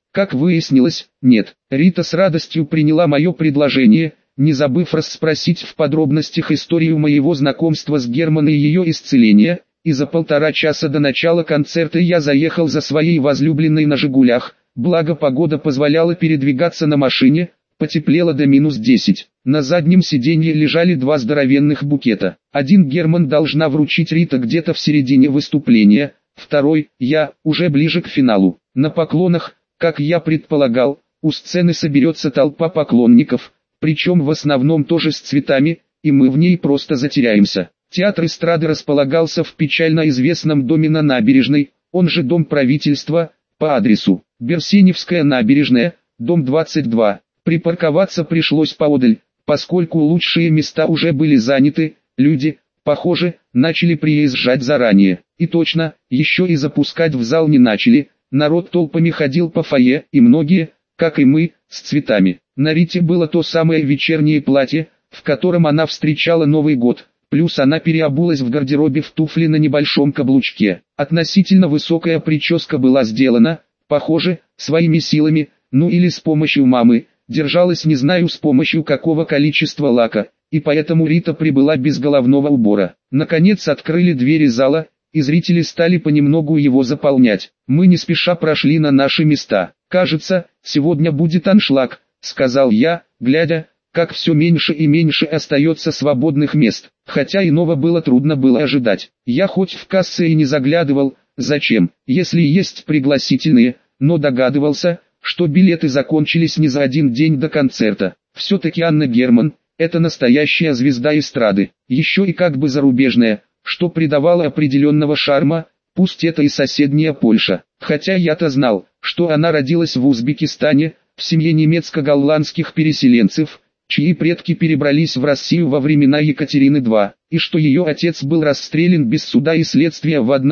S1: Как выяснилось, нет. Рита с радостью приняла мое предложение, не забыв расспросить в подробностях историю моего знакомства с Германом и ее исцеления, и за 1,5 часа до начала концерта я заехал за своей возлюбленной на «Жигулях», благо погода позволяла передвигаться на машине, потеплело до -10. На заднем сиденье лежали 2 здоровенных букета. Один Герман должна вручить Рита где-то в середине выступления, второй – я, уже ближе к финалу. На поклонах, как я предполагал, у сцены соберется толпа поклонников, причем в основном тоже с цветами, и мы в ней просто затеряемся. Театр эстрады располагался в печально известном доме на набережной, он же Дом правительства, по адресу Берсеневская набережная, дом 22. Припарковаться пришлось поодаль, поскольку лучшие места уже были заняты, люди, похоже, начали приезжать заранее. И точно, еще и запускать в зал не начали, народ толпами ходил по фойе, и многие, как и мы, с цветами. На Рите было то самое вечернее платье, в котором она встречала Новый год, плюс она переобулась в гардеробе в туфли на небольшом каблучке. Относительно высокая прическа была сделана, похоже, своими силами, ну или с помощью мамы, держалась не знаю с помощью какого количества лака, и поэтому Рита прибыла без головного убора. Наконец открыли двери зала, и зрители стали понемногу его заполнять. Мы не спеша прошли на наши места. «Кажется, сегодня будет аншлаг», — сказал я, глядя, как все меньше и меньше остается свободных мест. Хотя иного трудно было ожидать. Я хоть в кассы и не заглядывал, зачем, если есть пригласительные, но догадывался, что билеты закончились не за один день до концерта. Все-таки Анна Герман – это настоящая звезда эстрады, еще и как бы зарубежная, что придавало определенного шарма, пусть это и соседняя Польша. Хотя я-то знал, что она родилась в Узбекистане, в семье немецко-голландских переселенцев, чьи предки перебрались в Россию во времена Екатерины II, и что ее отец был расстрелян без суда и следствия в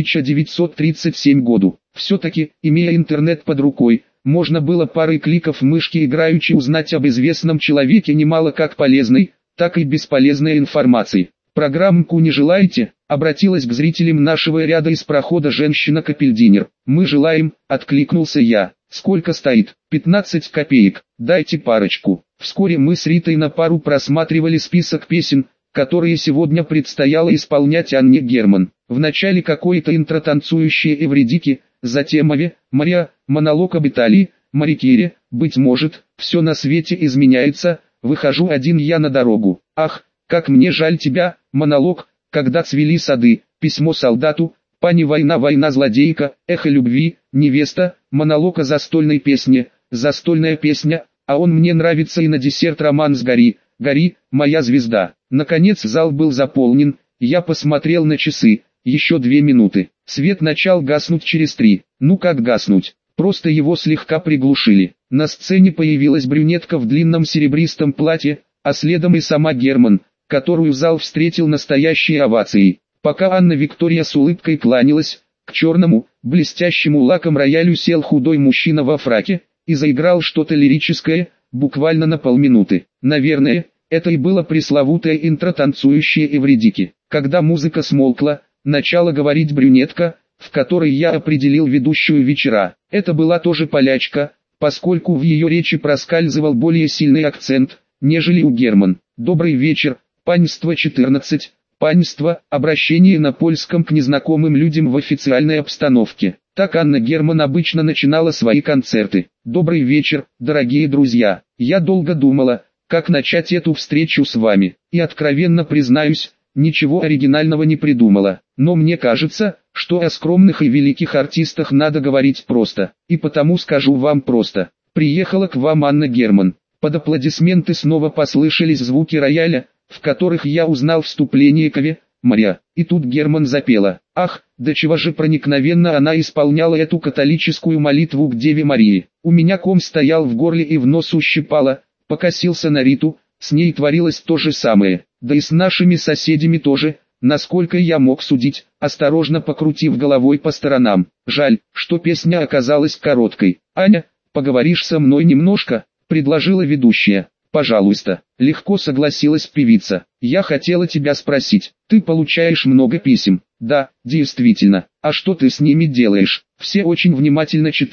S1: 1937 году. Все-таки, имея интернет под рукой, можно было парой кликов мышки играючи узнать об известном человеке немало как полезной, так и бесполезной информации. «Программку не желаете?» — обратилась к зрителям нашего ряда из прохода женщина-капельдинер. «Мы желаем», — откликнулся я. «Сколько стоит?» 15 копеек. «Дайте парочку». Вскоре мы с Ритой на пару просматривали список песен, которые сегодня предстояло исполнять Анне Герман. Вначале какое-то интро-танцующее Эвредики, затем Аве, Мария, монолог об Италии, Марикире, быть может, все на свете изменяется, выхожу один я на дорогу. Ах, как мне жаль тебя, монолог, когда цвели сады, письмо солдату, пани война, война злодейка, эхо любви, невеста, монолог о застольной песне, застольная песня, а он мне нравится и на десерт роман с Гори, Гори, моя звезда. Наконец зал был заполнен, я посмотрел на часы, еще 2 минуты. Свет начал гаснуть через 3. Ну как гаснуть? Просто его слегка приглушили. На сцене появилась брюнетка в длинном серебристом платье, а следом и сама Герман, которую зал встретил настоящей овацией. Пока Анна Виктория с улыбкой кланялась, к черному, блестящему лаком роялю сел худой мужчина во фраке и заиграл что-то лирическое, буквально на полминуты. Наверное, это и было пресловутое интро танцующее Эвредики. Когда музыка смолкла, начала говорить брюнетка, в которой я определил ведущую вечера. Это была тоже полячка, поскольку в ее речи проскальзывал более сильный акцент, нежели у Герман. «Добрый вечер, панство 14, панство», обращение на польском к незнакомым людям в официальной обстановке. Так Анна Герман обычно начинала свои концерты. «Добрый вечер, дорогие друзья. Я долго думала, как начать эту встречу с вами, и откровенно признаюсь, ничего оригинального не придумала. Но мне кажется, что о скромных и великих артистах надо говорить просто, и потому скажу вам просто. Приехала к вам Анна Герман». Под аплодисменты снова послышались звуки рояля, в которых я узнал вступление к Аве, Мария. И тут Герман запела. Ах, до чего же проникновенно она исполняла эту католическую молитву к Деве Марии. У меня ком стоял в горле и в носу щипало, покосился на Риту, с ней творилось то же самое. Да и с нашими соседями тоже, насколько я мог судить, осторожно покрутив головой по сторонам. Жаль, что песня оказалась короткой. «Аня, поговоришь со мной немножко?» — предложила ведущая. «Пожалуйста», — легко согласилась певица. «Я хотела тебя спросить, ты получаешь много писем?» «Да, действительно. А что ты с ними делаешь?» «Все очень внимательно читаю,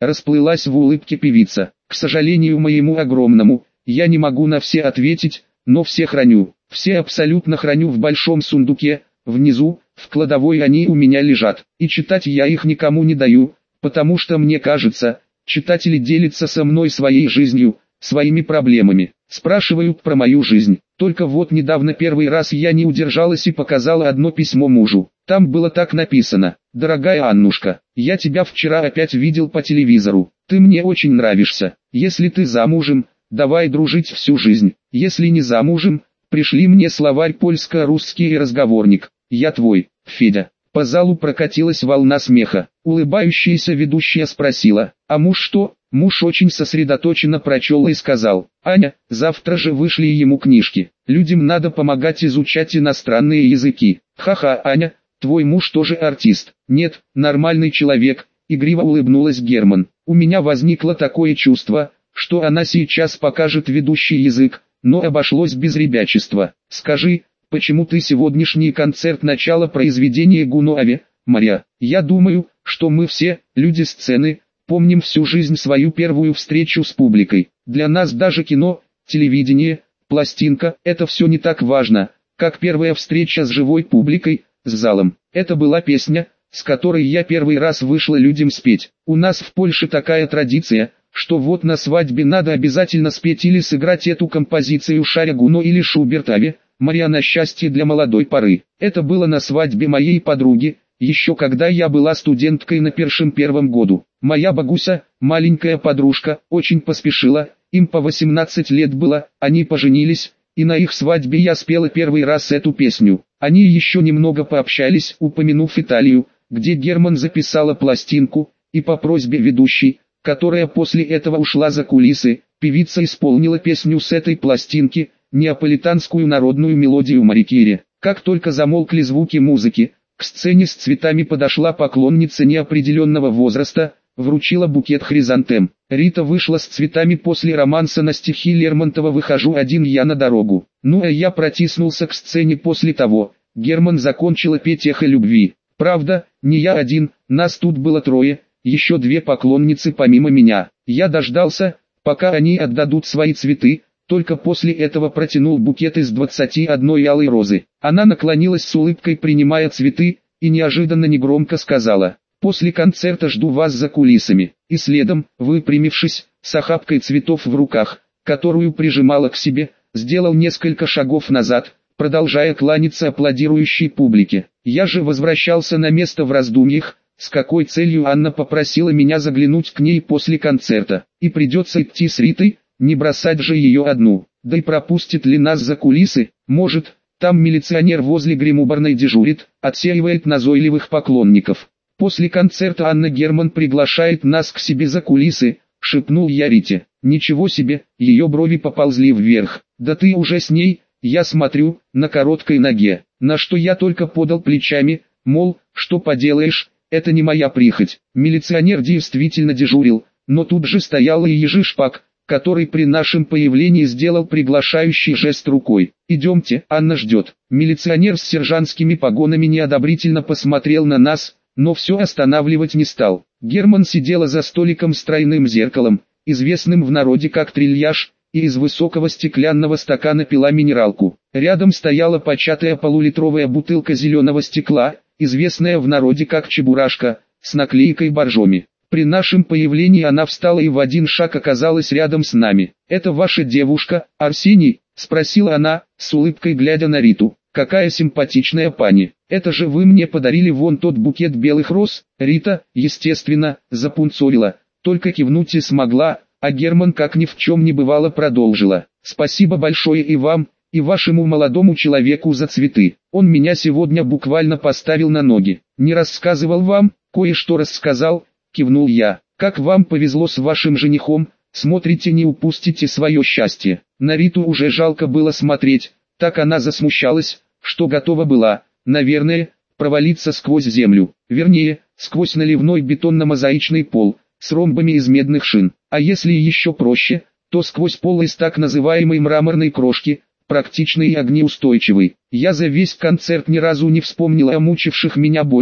S1: расплылась в улыбке певица. К сожалению моему огромному, я не могу на все ответить, но все храню. Все абсолютно храню в большом сундуке, внизу, в кладовой они у меня лежат. И читать я их никому не даю, потому что мне кажется, читатели делятся со мной своей жизнью, своими проблемами. Спрашивают про мою жизнь. Только вот недавно первый раз я не удержалась и показала одно письмо мужу. Там было так написано: «Дорогая Аннушка, я тебя вчера опять видел по телевизору. Ты мне очень нравишься. Если ты замужем, давай дружить всю жизнь. Если не замужем, пришли мне словарь польско-русский и разговорник. Я твой, Федя». По залу прокатилась волна смеха. Улыбающаяся ведущая спросила: «А муж что?» Муж очень сосредоточенно прочел и сказал: «Аня, завтра же вышли ему книжки. Людям надо помогать изучать иностранные языки». «Ха-ха, Аня, твой муж тоже артист». «Нет, нормальный человек», — игриво улыбнулась Герман. «У меня возникло такое чувство, что она сейчас покажет ведущий язык, но обошлось без ребячества. Скажи, почему ты сегодняшний концерт начала произведения Гунуаве, Марья?» «Я думаю, что мы все, люди сцены, помним всю жизнь свою первую встречу с публикой. Для нас даже кино, телевидение, пластинка – это все не так важно, как первая встреча с живой публикой, с залом. Это была песня, с которой я первый раз вышла людям спеть. У нас в Польше такая традиция, что вот на свадьбе надо обязательно спеть или сыграть эту композицию Шаря Гуно или Шубертаве, «Марья на счастье для молодой поры». Это было на свадьбе моей подруги, еще когда я была студенткой на первом году. Моя бабуся, маленькая подружка, очень поспешила, им по 18 лет было, они поженились, и на их свадьбе я спела первый раз эту песню. Они еще немного пообщались, упомянув Италию, где Герман записала пластинку, и по просьбе ведущей, которая после этого ушла за кулисы, певица исполнила песню с этой пластинки, неаполитанскую народную мелодию Марикири. Как только замолкли звуки музыки, к сцене с цветами подошла поклонница неопределенного возраста, вручила букет хризантем. Рита вышла с цветами после романса на стихи Лермонтова «Выхожу один я на дорогу». Ну а я протиснулся к сцене после того. Герман закончила петь «Эхо любви». Правда, не я один, нас тут было трое, еще две поклонницы помимо меня. Я дождался, пока они отдадут свои цветы, только после этого протянул букет из 21 алой розы. Она наклонилась с улыбкой, принимая цветы, и неожиданно негромко сказала: «После концерта жду вас за кулисами». И следом, выпрямившись, с охапкой цветов в руках, которую прижимала к себе, сделал несколько шагов назад, продолжая кланяться аплодирующей публике. Я же возвращался на место в раздумьях, с какой целью Анна попросила меня заглянуть к ней после концерта. И придется идти с Ритой, не бросать же ее одну. Да и пропустит ли нас за кулисы? Может, там милиционер возле гримуборной дежурит, отсеивает назойливых поклонников. После концерта Анна Герман приглашает нас к себе за кулисы, шепнул я Рите. Ничего себе, ее брови поползли вверх. Да ты уже с ней, я смотрю, на короткой ноге. На что я только подал плечами, мол, что поделаешь, это не моя прихоть. Милиционер действительно дежурил, но тут же стоял и Ежи Шпак, который при нашем появлении сделал приглашающий жест рукой. «Идемте, Анна ждет». Милиционер с сержантскими погонами неодобрительно посмотрел на нас, но все останавливать не стал. Герман сидела за столиком с тройным зеркалом, известным в народе как трильяж, и из высокого стеклянного стакана пила минералку. Рядом стояла початая полулитровая бутылка зеленого стекла, известная в народе как чебурашка, с наклейкой Боржоми. При нашем появлении она встала и в один шаг оказалась рядом с нами. «Это ваша девушка, Арсений?» – спросила она, с улыбкой глядя на Риту. «Какая симпатичная пани. Это же вы мне подарили вон тот букет белых роз?» Рита, естественно, запунцовила, только кивнуть и смогла, а Герман как ни в чем не бывало продолжила. «Спасибо большое и вам, и вашему молодому человеку за цветы. Он меня сегодня буквально поставил на ноги. Не рассказывал вам?» «Кое-что рассказал», — кивнул я. «Как вам повезло с вашим женихом, смотрите, не упустите свое счастье». На Риту уже жалко было смотреть, так она засмущалась, что готова была, наверное, провалиться сквозь землю. Вернее, сквозь наливной бетонно-мозаичный пол, с ромбами из медных шин. А если еще проще, то сквозь пол из так называемой мраморной крошки, практичный и огнеустойчивый. Я за весь концерт ни разу не вспомнила о мучивших меня болях,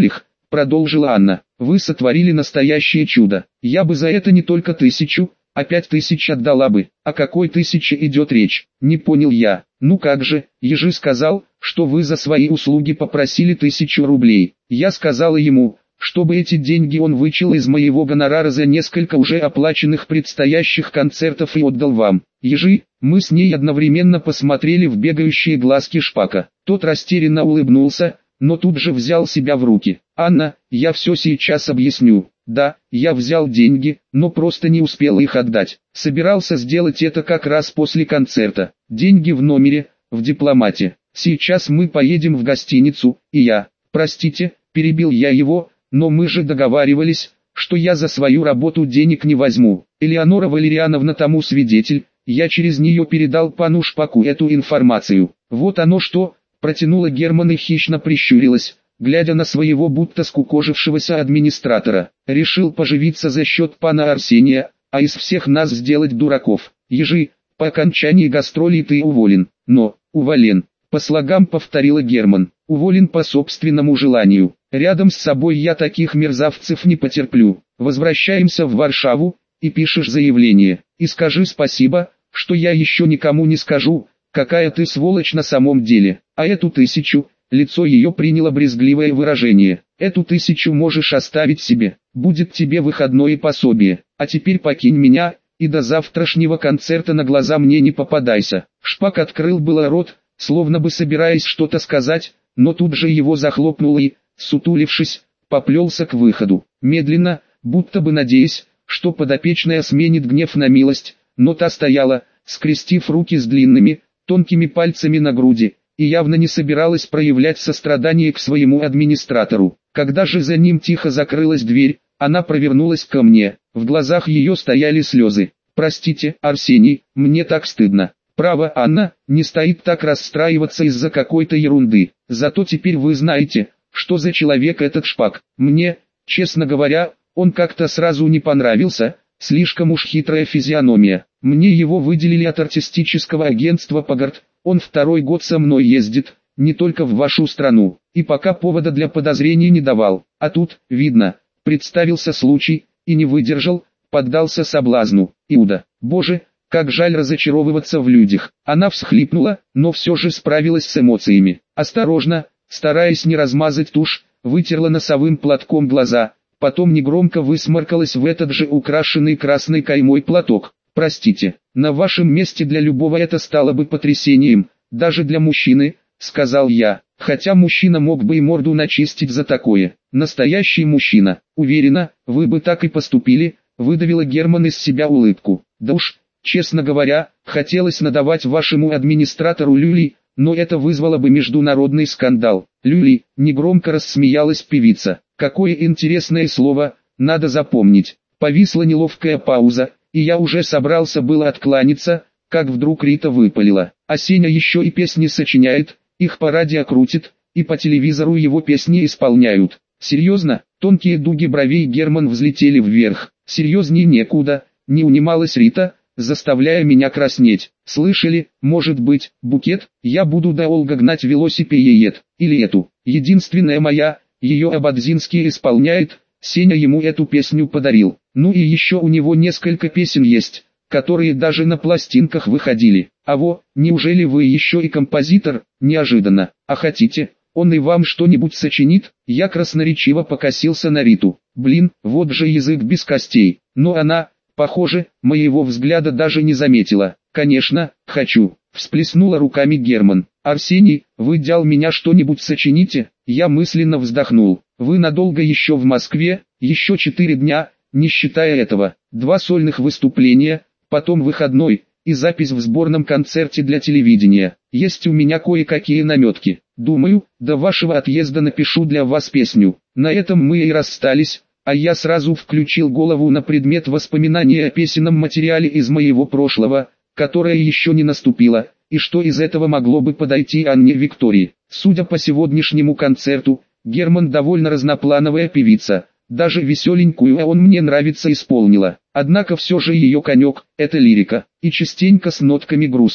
S1: продолжила Анна. Вы сотворили настоящее чудо. Я бы за это не только 1000, а 5000 отдала бы. О какой 1000 идет речь? Не понял я. Ну как же, Ежи сказал, что вы за свои услуги попросили 1000 рублей. Я сказала ему, чтобы эти деньги он вычел из моего гонорара за несколько уже оплаченных предстоящих концертов и отдал вам. Ежи, мы с ней одновременно посмотрели в бегающие глазки Шпака. Тот растерянно улыбнулся, но тут же взял себя в руки. «Анна, я все сейчас объясню. Да, я взял деньги, но просто не успел их отдать. Собирался сделать это как раз после концерта. Деньги в номере, в дипломате. Сейчас мы поедем в гостиницу, и я...» «Простите», перебил я его, «но мы же договаривались, что я за свою работу денег не возьму. Элеонора Валерьяновна тому свидетель, я через нее передал пану Шпаку эту информацию». «Вот оно что», протянула Герман и хищно прищурилась, глядя на своего будто скукожившегося администратора. «Решил поживиться за счет пана Арсения, а из всех нас сделать дураков. Ежи, по окончании гастролей ты уволен». «Но, уволен», по слогам повторила Герман. «Уволен по собственному желанию. Рядом с собой я таких мерзавцев не потерплю. Возвращаемся в Варшаву, и пишешь заявление. И скажи спасибо, что я еще никому не скажу, какая ты сволочь на самом деле. А эту 1000, лицо ее приняло брезгливое выражение. Эту 1000 можешь оставить себе, будет тебе выходное пособие. А теперь покинь меня, и до завтрашнего концерта на глаза мне не попадайся». Шпак открыл было рот, словно бы собираясь что-то сказать, но тут же его захлопнул и, сутулившись, поплелся к выходу. Медленно, будто бы надеясь, что подопечная сменит гнев на милость, но та стояла, скрестив руки с длинными, тонкими пальцами на груди, и явно не собиралась проявлять сострадание к своему администратору. Когда же за ним тихо закрылась дверь, она повернулась ко мне, в глазах ее стояли слезы. «Простите, Арсений, мне так стыдно». «Право, Анна, не стоит так расстраиваться из-за какой-то ерунды. Зато теперь вы знаете, что за человек этот Шпак. Мне, честно говоря, он как-то сразу не понравился, слишком уж хитрая физиономия. Мне его выделили от артистического агентства «Пагард», он 2-й год со мной ездит, не только в вашу страну, и пока повода для подозрений не давал. А тут, видно, представился случай, и не выдержал, поддался соблазну. Иуда, боже, как жаль разочаровываться в людях. Она всхлипнула, но все же справилась с эмоциями. Осторожно, стараясь не размазать тушь, вытерла носовым платком глаза, потом негромко высморкалась в этот же украшенный красной каймой платок. «Простите, на вашем месте для любого это стало бы потрясением, даже для мужчины», — сказал я, хотя мужчина мог бы и морду начистить за такое. «Настоящий мужчина, уверена, вы бы так и поступили», — выдавила Герман из себя улыбку. «Да уж, честно говоря, хотелось надавать вашему администратору люлей, но это вызвало бы международный скандал». «Люли», — негромко рассмеялась певица. «Какое интересное слово, надо запомнить». Повисла неловкая пауза, и я уже собрался было откланяться, как вдруг Рита выпалила. «А Сеня еще и песни сочиняет, их по радио крутит, и по телевизору его песни исполняют». «Серьезно?» Тонкие дуги бровей Герман взлетели вверх. «Серьезней некуда», — не унималась Рита, заставляя меня краснеть. «Слышали, может быть, букет? Я буду долго гнать велосипед. Или эту, единственная моя, ее Абадзинский исполняет, Сеня ему эту песню подарил. Ну и еще у него несколько песен есть, которые даже на пластинках выходили. А во, неужели вы еще и композитор?» Неожиданно. «А хотите, он и вам что-нибудь сочинит?» Я красноречиво покосился на Риту. Блин, вот же язык без костей. Но она, похоже, моего взгляда даже не заметила. «Конечно, хочу», — всплеснула руками Герман. «Арсений, вы дал меня что-нибудь сочините?» Я мысленно вздохнул. «Вы надолго еще в Москве, еще 4 дня, не считая этого, 2 сольных выступления, потом выходной, и запись в сборном концерте для телевидения. Есть у меня кое-какие наметки. Думаю, до вашего отъезда напишу для вас песню». На этом мы и расстались, а я сразу включил голову на предмет воспоминания о песенном материале из моего прошлого, которое еще не наступило, и что из этого могло бы подойти Анне Виктории. Судя по сегодняшнему концерту, Герман довольно разноплановая певица, даже веселенькую он мне нравится исполнила. Однако все же ее конек – это лирика, и частенько с нотками грусти.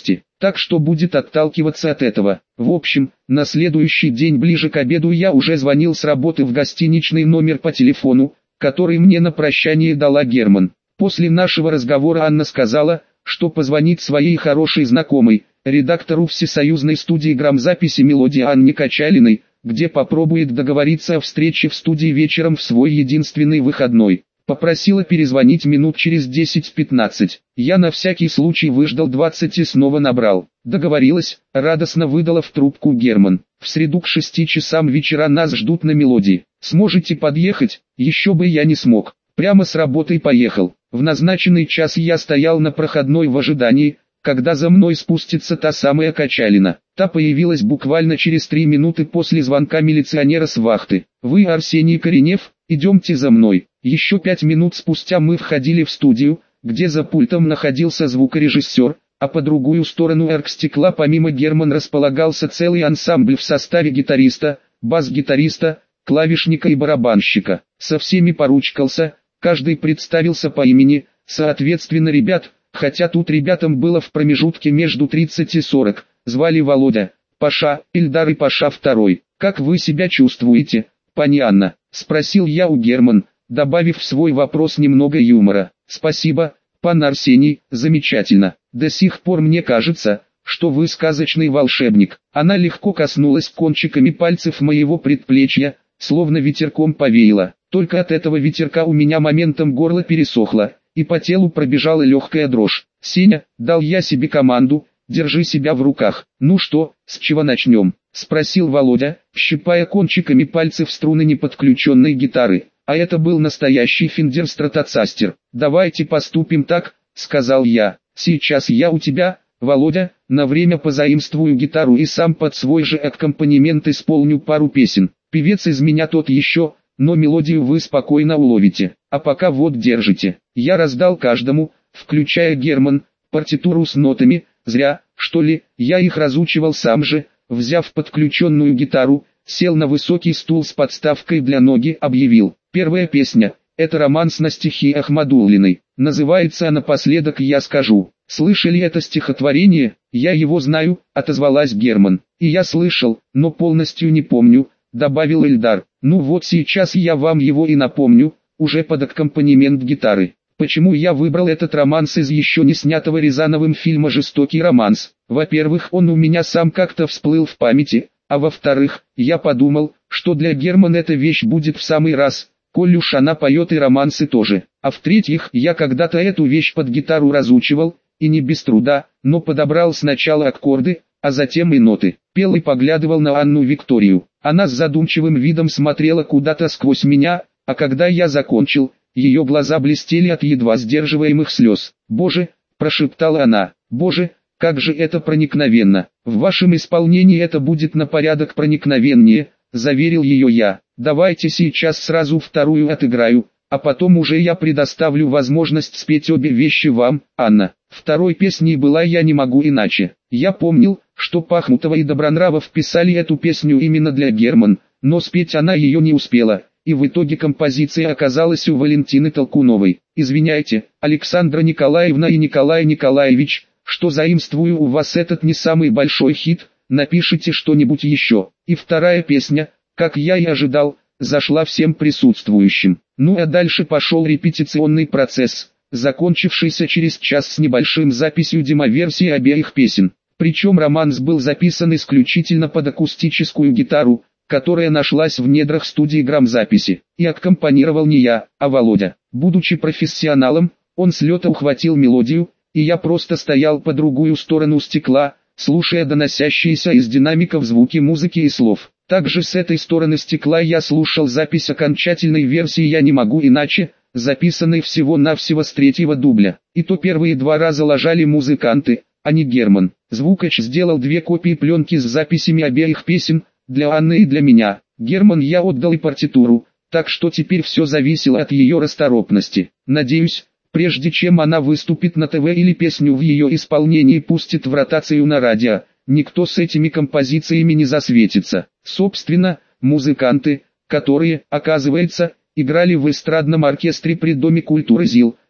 S1: так что будет отталкиваться от этого. В общем, на следующий день ближе к обеду я уже звонил с работы в гостиничный номер по телефону, который мне на прощание дала Герман. После нашего разговора Анна сказала, что позвонит своей хорошей знакомой, редактору всесоюзной студии грамзаписи «Мелодия» Анне Качалиной, где попробует договориться о встрече в студии вечером в свой единственный выходной. Попросила перезвонить минут через 10-15. Я на всякий случай выждал 20 и снова набрал. Договорилась, радостно выдала в трубку Герман. В среду к 6 часам вечера нас ждут на «Мелодии». Сможете подъехать? Еще бы я не смог. Прямо с работы поехал. В назначенный час я стоял на проходной в ожидании, когда за мной спустится та самая Качалина. Та появилась буквально через 3 минуты после звонка милиционера с вахты. «Вы Арсений Коренев? Идемте за мной». Еще 5 минут спустя мы входили в студию, где за пультом находился звукорежиссер, а по другую сторону оргстекла помимо Герман располагался целый ансамбль в составе гитариста, бас-гитариста, клавишника и барабанщика. Со всеми поручкался, каждый представился по имени, соответственно ребят, хотя тут ребятам было в промежутке между 30 и 40, звали Володя, Паша, Ильдар и Паша II. «Как вы себя чувствуете, пани Анна?» – спросил я у Герман, добавив в свой вопрос немного юмора. «Спасибо, пан Арсений, замечательно. До сих пор мне кажется, что вы сказочный волшебник». Она легко коснулась кончиками пальцев моего предплечья, словно ветерком повеяло. Только от этого ветерка у меня моментом горло пересохло, и по телу пробежала легкая дрожь. «Сеня», — дал я себе команду, — «держи себя в руках». «Ну что, с чего начнем?» — спросил Володя, щипая кончиками пальцев струны неподключенной гитары. А это был настоящий Фендер Стратоцастер. «Давайте поступим так», — сказал я. «Сейчас я у тебя, Володя, на время позаимствую гитару и сам под свой же аккомпанемент исполню пару песен. Певец из меня тот еще, но мелодию вы спокойно уловите. А пока вот держите». Я раздал каждому, включая Герман, партитуру с нотами. Зря, что ли, я их разучивал сам же, взяв подключенную гитару, сел на высокий стул с подставкой для ноги, объявил. Первая песня – это романс на стихи Ахмадуллиной. Называется «Напоследок я скажу». «Слышали это стихотворение?» «Я его знаю», – отозвалась Герман. «И я слышал, но полностью не помню», – добавил Ильдар. «Ну вот сейчас я вам его и напомню, уже под аккомпанемент гитары». Почему я выбрал этот романс из еще не снятого Рязановым фильма «Жестокий романс»? Во-первых, он у меня сам как-то всплыл в памяти, а во-вторых, я подумал, что для Герман эта вещь будет в самый раз, коль уж она поет и романсы тоже. А в-третьих, я когда-то эту вещь под гитару разучивал, и не без труда, но подобрал сначала аккорды, а затем и ноты. Пел и поглядывал на Анну Викторию. Она с задумчивым видом смотрела куда-то сквозь меня, а когда я закончил, ее глаза блестели от едва сдерживаемых слез. «Боже!» – прошептала она. «Боже, как же это проникновенно! В вашем исполнении это будет на порядок проникновеннее», – заверил ее я. «Давайте сейчас сразу вторую отыграю, а потом уже я предоставлю возможность спеть обе вещи вам, Анна». Второй песней была «Я не могу иначе». Я помнил, что Пахмутова и Добронравов писали эту песню именно для Герман, но спеть она ее не успела. И в итоге композиция оказалась у Валентины Толкуновой. «Извиняйте, Александра Николаевна и Николай Николаевич, что заимствую у вас этот не самый большой хит, напишите что-нибудь еще». И вторая песня, как я и ожидал, зашла всем присутствующим. Ну а дальше пошел репетиционный процесс, закончившийся через час с небольшим записью демоверсии обеих песен. Причем романс был записан исключительно под акустическую гитару, которая нашлась в недрах студии грамзаписи, и аккомпанировал не я, а Володя. Будучи профессионалом, он с лета ухватил мелодию, и я просто стоял по другую сторону стекла, слушая доносящиеся из динамиков звуки музыки и слов. Также с этой стороны стекла я слушал запись окончательной версии «Я не могу иначе», записанной всего-навсего с третьего дубля. И то первые 2 раза ложали музыканты, а не Герман. Звукач сделал 2 копии пленки с записями обеих песен, для Анны и для меня. Герман я отдал и партитуру, так что теперь все зависело от ее расторопности. Надеюсь, прежде чем она выступит на ТВ или песню в ее исполнении пустит в ротацию на радио, никто с этими композициями не засветится. Собственно, музыканты, которые, оказывается, играли в эстрадном оркестре при Доме культуры ЗИЛ,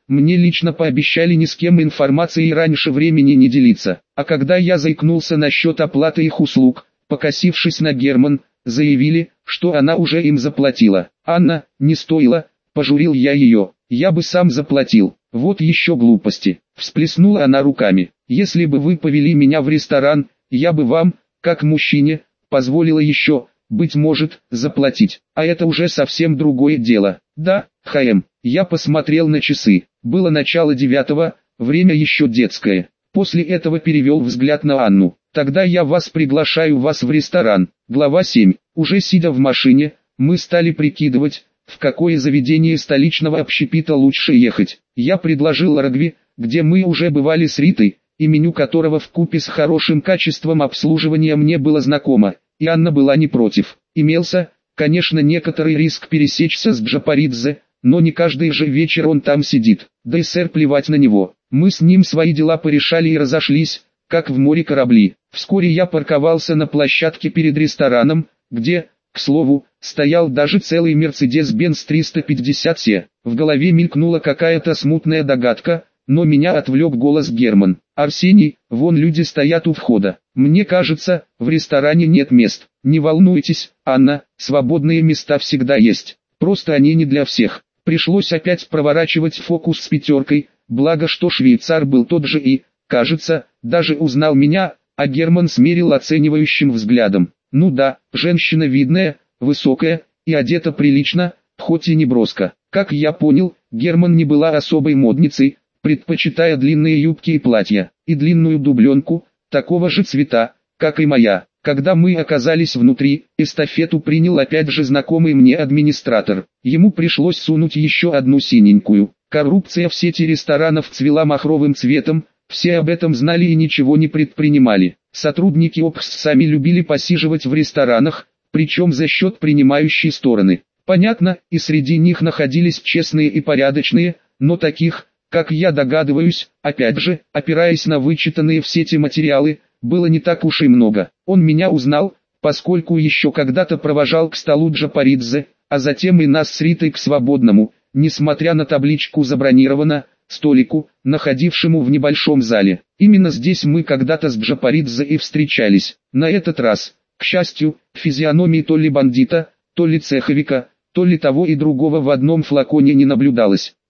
S1: мне лично пообещали ни с кем информацией раньше времени не делиться. А когда я заикнулся насчет оплаты их услуг, покосившись на Герман, заявили, что она уже им заплатила. «Анна, не стоило», – пожурил я ее, – «я бы сам заплатил». «Вот еще глупости», – всплеснула она руками. «Если бы вы повели меня в ресторан, я бы вам, как мужчине, позволила еще, быть может, заплатить. А это уже совсем другое дело». «Да, ХМ». Я посмотрел на часы. Было начало 9, время еще детское. После этого перевел взгляд на Анну. «Тогда я приглашаю вас в ресторан». Глава 7. Уже сидя в машине, мы стали прикидывать, в какое заведение столичного общепита лучше ехать. Я предложил Рогви, где мы уже бывали с Ритой, и меню которого вкупе с хорошим качеством обслуживания мне было знакомо, и Анна была не против. Имелся, конечно, некоторый риск пересечься с Джапаридзе, но не каждый же вечер он там сидит, да и сэр плевать на него. Мы с ним свои дела порешали и разошлись, как в море корабли. Вскоре я парковался на площадке перед рестораном, где, к слову, стоял даже целый Mercedes-Benz 350C. В голове мелькнула какая-то смутная догадка, но меня отвлек голос Герман. «Арсений, вон люди стоят у входа. Мне кажется, в ресторане нет мест». «Не волнуйтесь, Анна, свободные места всегда есть. Просто они не для всех». Пришлось опять проворачивать фокус с пятеркой, благо что швейцар был тот же и, кажется, даже узнал меня, а Герман смерил оценивающим взглядом. Ну да, женщина видная, высокая, и одета прилично, хоть и не броско. Как я понял, Герман не была особой модницей, предпочитая длинные юбки и платья, и длинную дубленку, такого же цвета, как и моя. Когда мы оказались внутри, эстафету принял опять же знакомый мне администратор. Ему пришлось сунуть еще одну синенькую. Коррупция в сети ресторанов цвела махровым цветом, все об этом знали и ничего не предпринимали. Сотрудники ОПС сами любили посиживать в ресторанах, причем за счет принимающей стороны. Понятно, и среди них находились честные и порядочные, но таких, как я догадываюсь, опять же, опираясь на вычитанные в сети материалы, было не так уж и много. Он меня узнал, поскольку еще когда-то провожал к столу Джапаридзе, а затем и нас с Ритой к свободному, несмотря на табличку «Забронировано», столику, находившему в небольшом зале. Именно здесь мы когда-то с Джапаридзе и встречались. На этот раз, к счастью, физиономии то ли бандита, то ли цеховика, то ли того и другого в одном флаконе не наблюдалось.